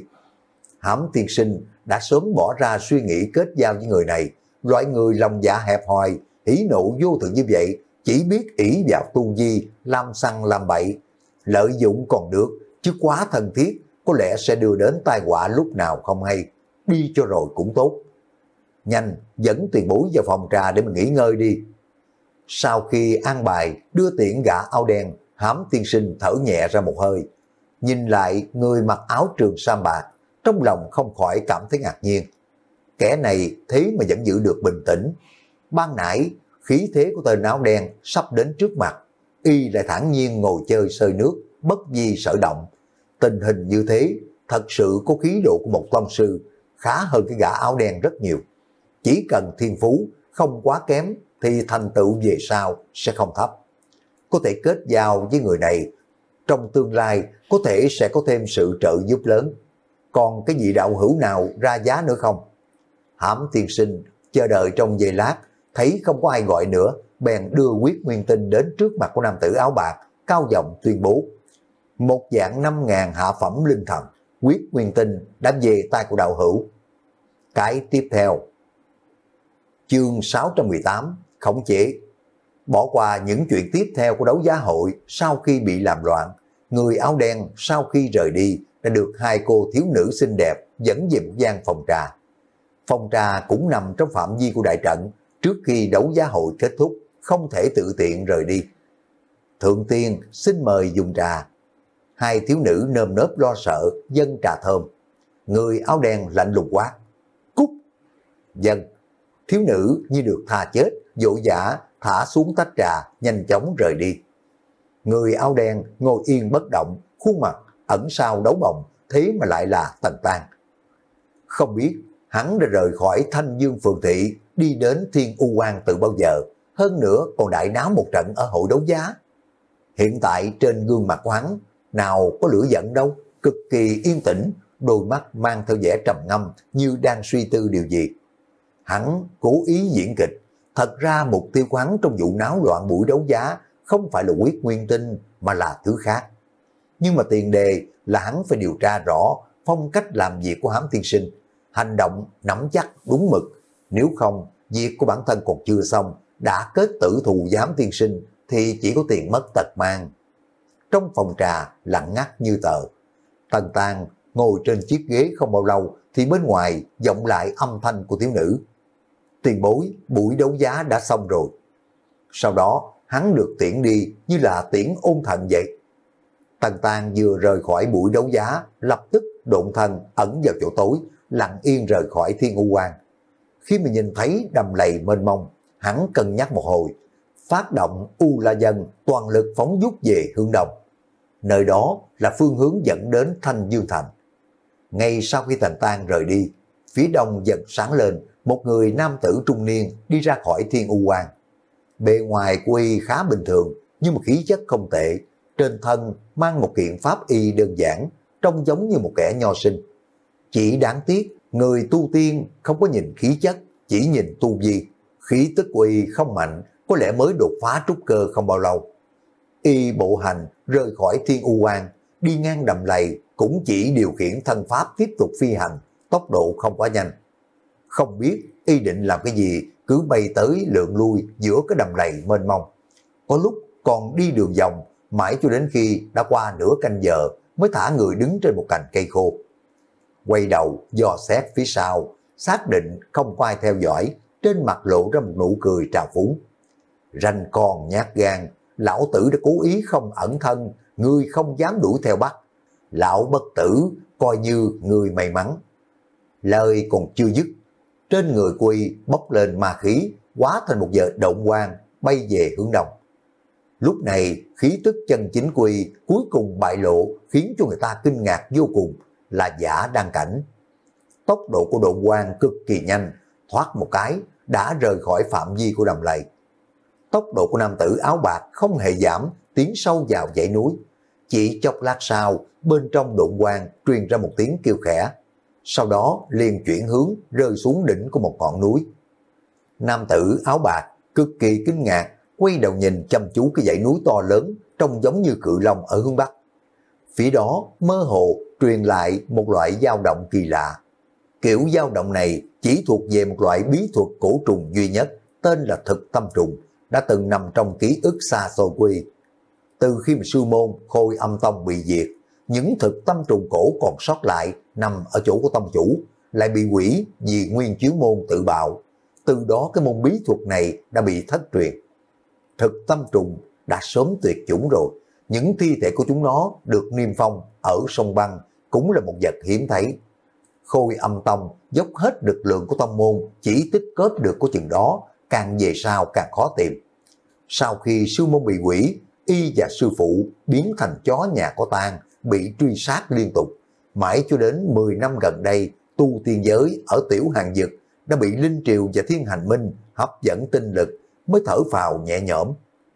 Hám tiên sinh đã sớm bỏ ra suy nghĩ kết giao với người này, loại người lòng dạ hẹp hòi, hỉ nộ vô thường như vậy, chỉ biết ỷ vào tu vi, làm săn làm bậy. Lợi dụng còn được, chứ quá thân thiết, có lẽ sẽ đưa đến tai họa lúc nào không hay. Đi cho rồi cũng tốt. Nhanh, dẫn tiền bối vào phòng trà để mình nghỉ ngơi đi. Sau khi an bài đưa tiễn gã áo đen, Hám tiên sinh thở nhẹ ra một hơi. Nhìn lại người mặc áo trường sam bạc, trong lòng không khỏi cảm thấy ngạc nhiên. Kẻ này thế mà vẫn giữ được bình tĩnh. Ban nãy, khí thế của tên áo đen sắp đến trước mặt, y lại thản nhiên ngồi chơi sơi nước, bất di sở động. Tình hình như thế, thật sự có khí độ của một tông sư, khá hơn cái gã áo đen rất nhiều. Chỉ cần thiên phú không quá kém thì thành tựu về sau sẽ không thấp. Có thể kết giao với người này, trong tương lai có thể sẽ có thêm sự trợ giúp lớn. Còn cái vị đạo hữu nào ra giá nữa không? Hám tiên sinh chờ đợi trong giây lát, thấy không có ai gọi nữa, bèn đưa Quyết Nguyên Tinh đến trước mặt của nam tử áo bạc, cao giọng tuyên bố: một vạn năm ngàn hạ phẩm linh thần, Quyết Nguyên Tinh đã về tay của đạo hữu. Cái tiếp theo. Chương sáu trăm mười tám, khống chế. Bỏ qua những chuyện tiếp theo của đấu giá hội sau khi bị làm loạn, người áo đen sau khi rời đi đã được hai cô thiếu nữ xinh đẹp dẫn về một gian phòng trà. Phòng trà cũng nằm trong phạm vi của đại trận, trước khi đấu giá hội kết thúc, không thể tự tiện rời đi. Thượng tiên xin mời dùng trà. Hai thiếu nữ nơm nớp lo sợ dâng trà thơm. Người áo đen lạnh lùng quát: cút. Dân. Thiếu nữ như được tha chết, vội vã thả xuống tách trà, nhanh chóng rời đi. Người áo đen ngồi yên bất động, khuôn mặt ẩn sau đấu bồng, thế mà lại là Tần Tang. Không biết hắn đã rời khỏi Thanh Dương phường thị, đi đến Thiên U Quan từ bao giờ, hơn nữa còn đại náo một trận ở hội đấu giá. Hiện tại trên gương mặt của hắn nào có lửa giận đâu, cực kỳ yên tĩnh, đôi mắt mang theo vẻ trầm ngâm như đang suy tư điều gì. Hắn cố ý diễn kịch, thật ra mục tiêu của hắn trong vụ náo loạn buổi đấu giá không phải là Quyết Nguyên Tinh mà là thứ khác. Nhưng mà tiền đề là hắn phải điều tra rõ phong cách làm việc của Hám tiên sinh, hành động nắm chắc đúng mực. Nếu không, việc của bản thân còn chưa xong, đã kết tử thù với Hám tiên sinh thì chỉ có tiền mất tật mang. Trong phòng trà lặng ngắt như tờ, Tần Tang ngồi trên chiếc ghế không bao lâu thì bên ngoài vọng lại âm thanh của thiếu nữ: tiền bối, buổi đấu giá đã xong rồi. Sau đó hắn được tiễn đi như là tiễn ôn thần vậy. Tần Tang vừa rời khỏi buổi đấu giá, lập tức độn thân ẩn vào chỗ tối, lặng yên rời khỏi Thiên U Quan. Khi mà nhìn thấy đầm lầy mênh mông, hắn cân nhắc một hồi, phát động U La Dân toàn lực phóng dút về hướng đông. Nơi đó là phương hướng dẫn đến Thanh Dương Thành. Ngay sau khi Tần Tang rời đi, phía đông dần sáng lên, một người nam tử trung niên đi ra khỏi Thiên U Quan. Bề ngoài của y khá bình thường, nhưng mà khí chất không tệ, trên thân mang một kiện pháp y đơn giản, trông giống như một kẻ nho sinh. Chỉ đáng tiếc, người tu tiên không có nhìn khí chất, chỉ nhìn tu vi. Khí tức của y không mạnh, có lẽ mới đột phá trúc cơ không bao lâu. Y bộ hành rời khỏi Thiên U Quan, đi ngang đầm lầy, cũng chỉ điều khiển thân pháp tiếp tục phi hành, tốc độ không quá nhanh. Không biết y định làm cái gì, cứ bay tới lượn lui giữa cái đầm lầy mênh mông. Có lúc còn đi đường vòng, mãi cho đến khi đã qua nửa canh giờ mới thả người đứng trên một cành cây khô. Quay đầu dò xét phía sau, xác định không có ai theo dõi, trên mặt lộ ra một nụ cười trào phúng. Ranh con nhát gan, lão tử đã cố ý không ẩn thân, ngươi không dám đuổi theo bắt. Lão bất tử, coi như người may mắn. Lời còn chưa dứt, trên người của y bốc lên ma khí, hóa thành một vệt động quang, bay về hướng đông. Lúc này, khí tức chân chính của y cuối cùng bại lộ, khiến cho người ta kinh ngạc vô cùng, là giả đăng cảnh. Tốc độ của động quang cực kỳ nhanh, thoát một cái, đã rời khỏi phạm vi của đầm lầy. Tốc độ của nam tử áo bạc không hề giảm, tiến sâu vào dãy núi. Chỉ chốc lát sau, bên trong động quang truyền ra một tiếng kêu khẽ. Sau đó liền chuyển hướng rơi xuống đỉnh của một ngọn núi. Nam tử áo bạc cực kỳ kinh ngạc, quay đầu nhìn chăm chú cái dãy núi to lớn, trông giống như cự long ở hướng bắc. Phía đó mơ hồ truyền lại một loại dao động kỳ lạ. Kiểu dao động này chỉ thuộc về một loại bí thuật cổ trùng duy nhất, tên là thực tâm trùng, đã từng nằm trong ký ức xa xôi của y. Từ khi mà sư môn Khôi Âm Tông bị diệt, những thực tâm trùng cổ còn sót lại nằm ở chỗ của tông chủ, lại bị hủy vì Nguyên Chiếu môn tự bạo. Từ đó cái môn bí thuật này đã bị thất truyền. Thực tâm trùng đã sớm tuyệt chủng rồi, những thi thể của chúng nó được niêm phong ở sông băng cũng là một vật hiếm thấy. Khôi Âm Tông dốc hết lực lượng của tông môn, chỉ tích góp được của chừng đó, càng về sau càng khó tìm. Sau khi sư môn bị hủy, y và sư phụ biến thành chó nhà có tang, bị truy sát liên tục. Mãi cho đến mười năm gần đây, tu tiên giới ở Tiểu Hàng Dực đã bị Linh Triều và Thiên Hành Minh hấp dẫn tinh lực, mới thở phào nhẹ nhõm.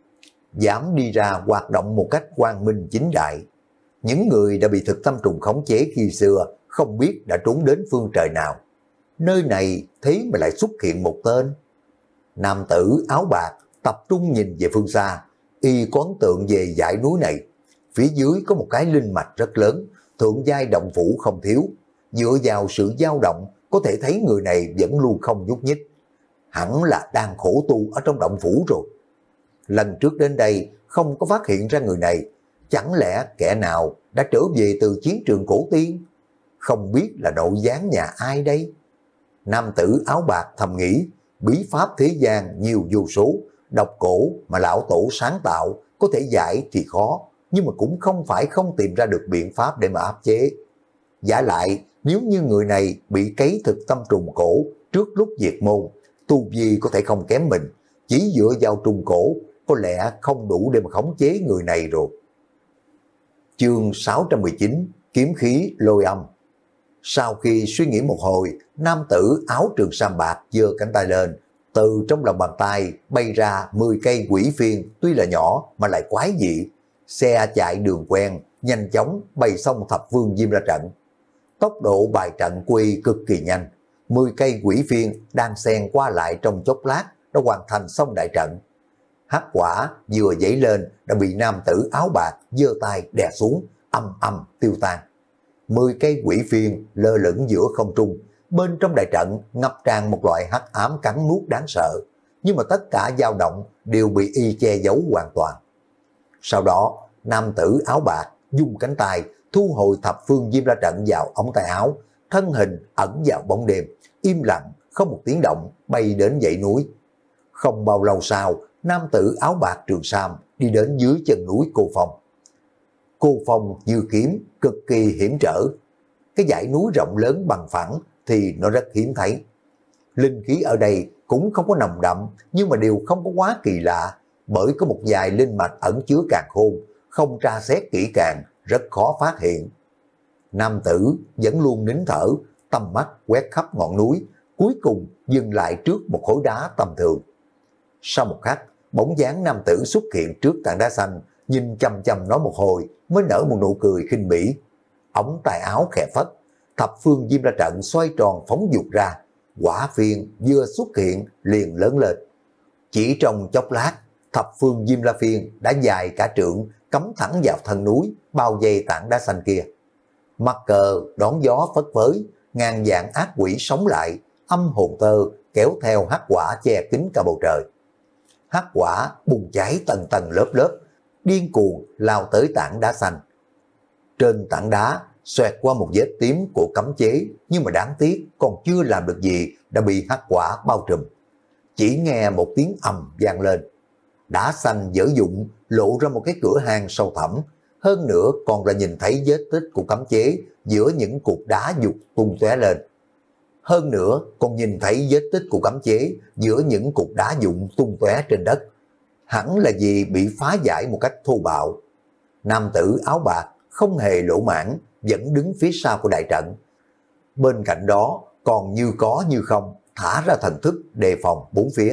Dám đi ra hoạt động một cách quang minh chính đại. Những người đã bị thực tâm trùng khống chế khi xưa, không biết đã trốn đến phương trời nào. Nơi này thế mà lại xuất hiện một tên. Nam tử áo bạc tập trung nhìn về phương xa, y có ấn tượng về dãy núi này. Phía dưới có một cái linh mạch rất lớn, thượng giai động phủ không thiếu. Dựa vào sự dao động, có thể thấy người này vẫn luôn không nhúc nhích. Hẳn là đang khổ tu ở trong động phủ rồi. Lần trước đến đây không có phát hiện ra người này, chẳng lẽ kẻ nào đã trở về từ chiến trường cổ tiên? Không biết là nội gián nhà ai đây? Nam tử áo bạc thầm nghĩ, bí pháp thế gian nhiều vô số, độc cổ mà lão tổ sáng tạo, có thể giải thì khó, nhưng mà cũng không phải không tìm ra được biện pháp để mà áp chế. Giả lại, nếu như người này bị cấy thực tâm trùng cổ trước lúc diệt môn, tu vi có thể không kém mình, chỉ dựa vào trùng cổ, có lẽ không đủ để mà khống chế người này rồi. Chương sáu trăm mười chín, kiếm khí lôi âm. Sau khi suy nghĩ một hồi, nam tử áo trường sam bạc giơ cánh tay lên, từ trong lòng bàn tay bay ra mười cây quỷ phiên, tuy là nhỏ mà lại quái dị. Xe chạy đường quen, nhanh chóng bay xong thập phương diêm ra trận. Tốc độ bài trận quy cực kỳ nhanh, mười cây quỷ phiên đang xen qua lại trong chốc lát đã hoàn thành xong đại trận. Hắc quả vừa dấy lên đã bị nam tử áo bạc giơ tay đè xuống, âm âm tiêu tan. Mười cây quỷ phiên lơ lửng giữa không trung, bên trong đại trận ngập tràn một loại hắc ám cắn nuốt đáng sợ, nhưng mà tất cả dao động đều bị y che giấu hoàn toàn. Sau đó, nam tử áo bạc dùng cánh tay thu hồi thập phương diêm ra trận vào ống tay áo, thân hình ẩn vào bóng đêm, im lặng không một tiếng động bay đến dãy núi. Không bao lâu sau, nam tử áo bạc trường sam đi đến dưới chân núi Cô Phong. Cô Phong như kiếm, cực kỳ hiểm trở. Cái dãy núi rộng lớn bằng phẳng thì nó rất hiếm thấy. Linh khí ở đây cũng không có nồng đậm, nhưng mà đều không có quá kỳ lạ, bởi có một vài linh mạch ẩn chứa càn khôn, không tra xét kỹ càng, rất khó phát hiện. Nam tử vẫn luôn nín thở, tầm mắt quét khắp ngọn núi, cuối cùng dừng lại trước một khối đá tầm thường. Sau một khắc, bóng dáng nam tử xuất hiện trước tảng đá xanh, nhìn chăm chăm nó một hồi mới nở một nụ cười khinh bỉ. Ống tay áo khẽ phất, thập phương diêm la trận xoay tròn phóng dục ra, quả phiên vừa xuất hiện liền lớn lên. Chỉ trong chốc lát, thập phương diêm la phiên đã dài cả trượng, cắm thẳng vào thân núi, bao vây tảng đá xanh kia. Mặt cờ đón gió phất phới, ngàn vạn ác quỷ sống lại, âm hồn tơ kéo theo hắc quả che kín cả bầu trời. Hắc quả bùng cháy tầng tầng lớp lớp, điên cuồng lao tới tảng đá xanh. Trên tảng đá xoẹt qua một vết tím của cấm chế, nhưng mà đáng tiếc còn chưa làm được gì đã bị hắc quả bao trùm. Chỉ nghe một tiếng ầm vang lên, đá xanh dở dụng lộ ra một cái cửa hang sâu thẳm, hơn nữa còn là nhìn thấy vết tích của cấm chế giữa những cục đá dục tung tóe lên. Hơn nữa còn nhìn thấy vết tích của cấm chế giữa những cục đá dụng tung tóe trên đất. Hẳn là vì bị phá giải một cách thô bạo. Nam tử áo bạc không hề lỗ mãn, vẫn đứng phía sau của đại trận. Bên cạnh đó còn như có như không thả ra thần thức đề phòng bốn phía.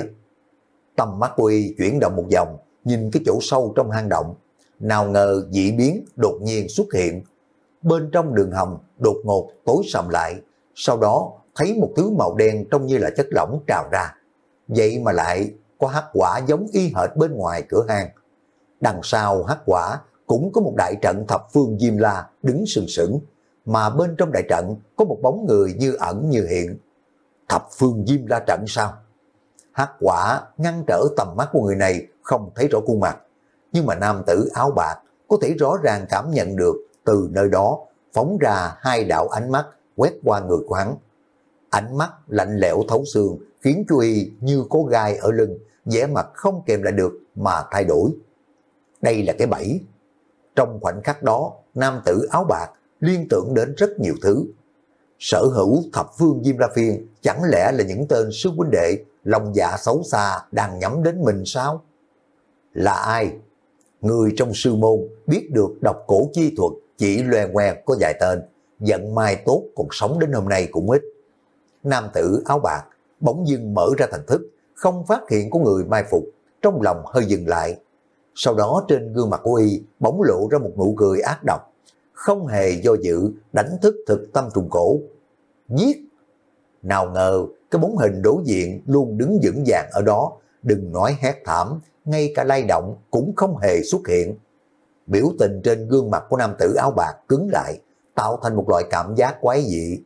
Tầm mắt của y chuyển động một vòng, nhìn cái chỗ sâu trong hang động. Nào ngờ dị biến đột nhiên xuất hiện. Bên trong đường hầm đột ngột tối sầm lại, sau đó thấy một thứ màu đen trông như là chất lỏng trào ra. Vậy mà lại có hắc quả giống y hệt bên ngoài cửa hang. Đằng sau hắc quả cũng có một đại trận thập phương diêm la đứng sừng sững, mà bên trong đại trận có một bóng người như ẩn như hiện. Thập phương diêm la trận sao? Hắc quả ngăn trở tầm mắt của người này, không thấy rõ khuôn mặt, nhưng mà nam tử áo bạc có thể rõ ràng cảm nhận được từ nơi đó phóng ra hai đạo ánh mắt quét qua người của hắn. Ánh mắt lạnh lẽo thấu xương khiến cho y như có gai ở lưng, vẻ mặt không kèm lại được mà thay đổi. Đây là cái bẫy. Trong khoảnh khắc đó, nam tử áo bạc liên tưởng đến rất nhiều thứ. Sở hữu thập phương diêm la phiên chẳng lẽ là những tên sư huynh đệ lòng dạ xấu xa đang nhắm đến mình sao? Là ai? Người trong sư môn biết được độc cổ chi thuật chỉ loe ngoe có vài tên, vận may tốt còn sống đến hôm nay cũng ít. Nam tử áo bạc bỗng dưng mở ra thần thức, không phát hiện có người mai phục, trong lòng hơi dừng lại. Sau đó trên gương mặt của y bỗng lộ ra một nụ cười ác độc, không hề do dự đánh thức thực tâm trùng cổ. Giết! Nào ngờ cái bóng hình đối diện luôn đứng vững vàng ở đó, đừng nói hét thảm, ngay cả lay động cũng không hề xuất hiện. Biểu tình trên gương mặt của nam tử áo bạc cứng lại, tạo thành một loại cảm giác quái dị.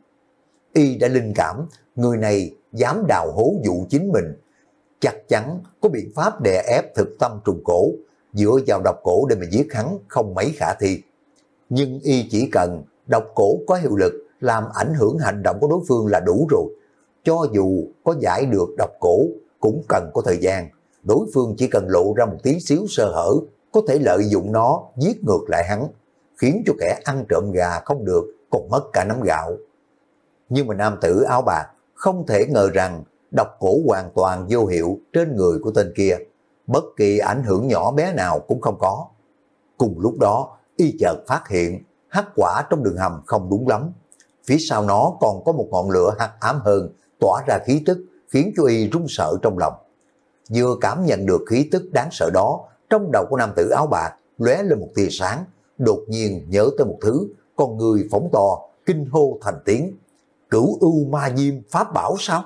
Y đã linh cảm, người này dám đào hố dụ chính mình, chắc chắn có biện pháp đè ép thực tâm trùng cổ, dựa vào độc cổ để mà giết hắn không mấy khả thi. Nhưng y chỉ cần độc cổ có hiệu lực làm ảnh hưởng hành động của đối phương là đủ rồi. Cho dù có giải được độc cổ cũng cần có thời gian, đối phương chỉ cần lộ ra một tí xíu sơ hở, có thể lợi dụng nó giết ngược lại hắn, khiến cho kẻ ăn trộm gà không được còn mất cả nắm gạo. Nhưng mà nam tử áo bạc không thể ngờ rằng độc cổ hoàn toàn vô hiệu trên người của tên kia, bất kỳ ảnh hưởng nhỏ bé nào cũng không có. Cùng lúc đó, y chợt phát hiện hắc quả trong đường hầm không đúng lắm. Phía sau nó còn có một ngọn lửa hắc ám hơn, tỏa ra khí tức khiến cho y run sợ trong lòng. Vừa cảm nhận được khí tức đáng sợ đó, trong đầu của nam tử áo bạc lóe lên một tia sáng, đột nhiên nhớ tới một thứ, con người phóng to, kinh hô thành tiếng. Cửu ưu ma diêm pháp bảo sao?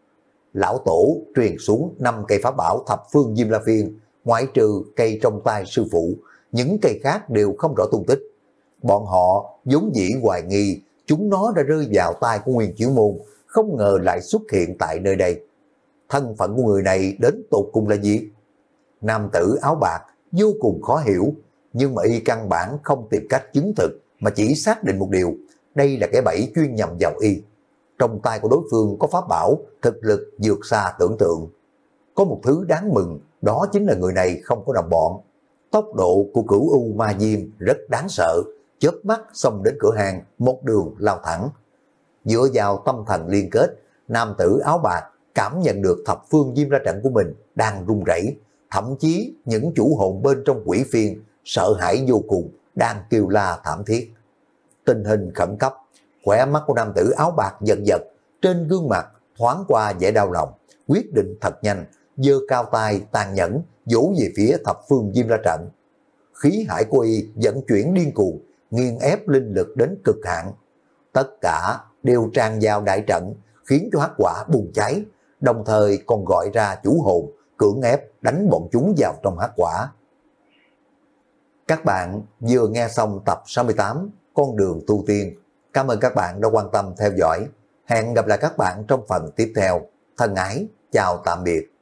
Lão tổ truyền xuống năm cây pháp bảo thập phương diêm la phiên, ngoại trừ cây trong tay sư phụ, những cây khác đều không rõ tung tích. Bọn họ vốn dĩ hoài nghi chúng nó đã rơi vào tay của Nguyên Chiếu Môn, không ngờ lại xuất hiện tại nơi đây. Thân phận của người này đến tột cùng là gì? Nam tử áo bạc vô cùng khó hiểu, nhưng mà y căn bản không tìm cách chứng thực, mà chỉ xác định một điều, đây là cái bẫy chuyên nhằm vào y. Trong tay của đối phương có pháp bảo, thực lực vượt xa tưởng tượng. Có một thứ đáng mừng, đó chính là người này không có đồng bọn. Tốc độ của cửu u ma diêm rất đáng sợ, chớp mắt xông đến cửa hàng, một đường lao thẳng. Dựa vào tâm thần liên kết, nam tử áo bạc cảm nhận được thập phương diêm la trận của mình đang run rẩy, thậm chí những chủ hồn bên trong quỷ phiên sợ hãi vô cùng, đang kêu la thảm thiết. Tình hình khẩn cấp, Khóe mắt của nam tử áo bạc giật giật, trên gương mặt thoáng qua vẻ đau lòng, quyết định thật nhanh, giơ cao tay tàn nhẫn vỗ về phía thập phương Diêm La Trận. Khí hải của y vận chuyển điên cuồng, nghiền ép linh lực đến cực hạn. Tất cả đều tràn vào đại trận, khiến cho hắc quả bùng cháy, đồng thời còn gọi ra chủ hồn, cưỡng ép đánh bọn chúng vào trong hắc quả. Các bạn vừa nghe xong tập sáu mươi tám Con đường tu tiên. Cảm ơn các bạn đã quan tâm theo dõi. Hẹn gặp lại các bạn trong phần tiếp theo. Thân ái, chào tạm biệt.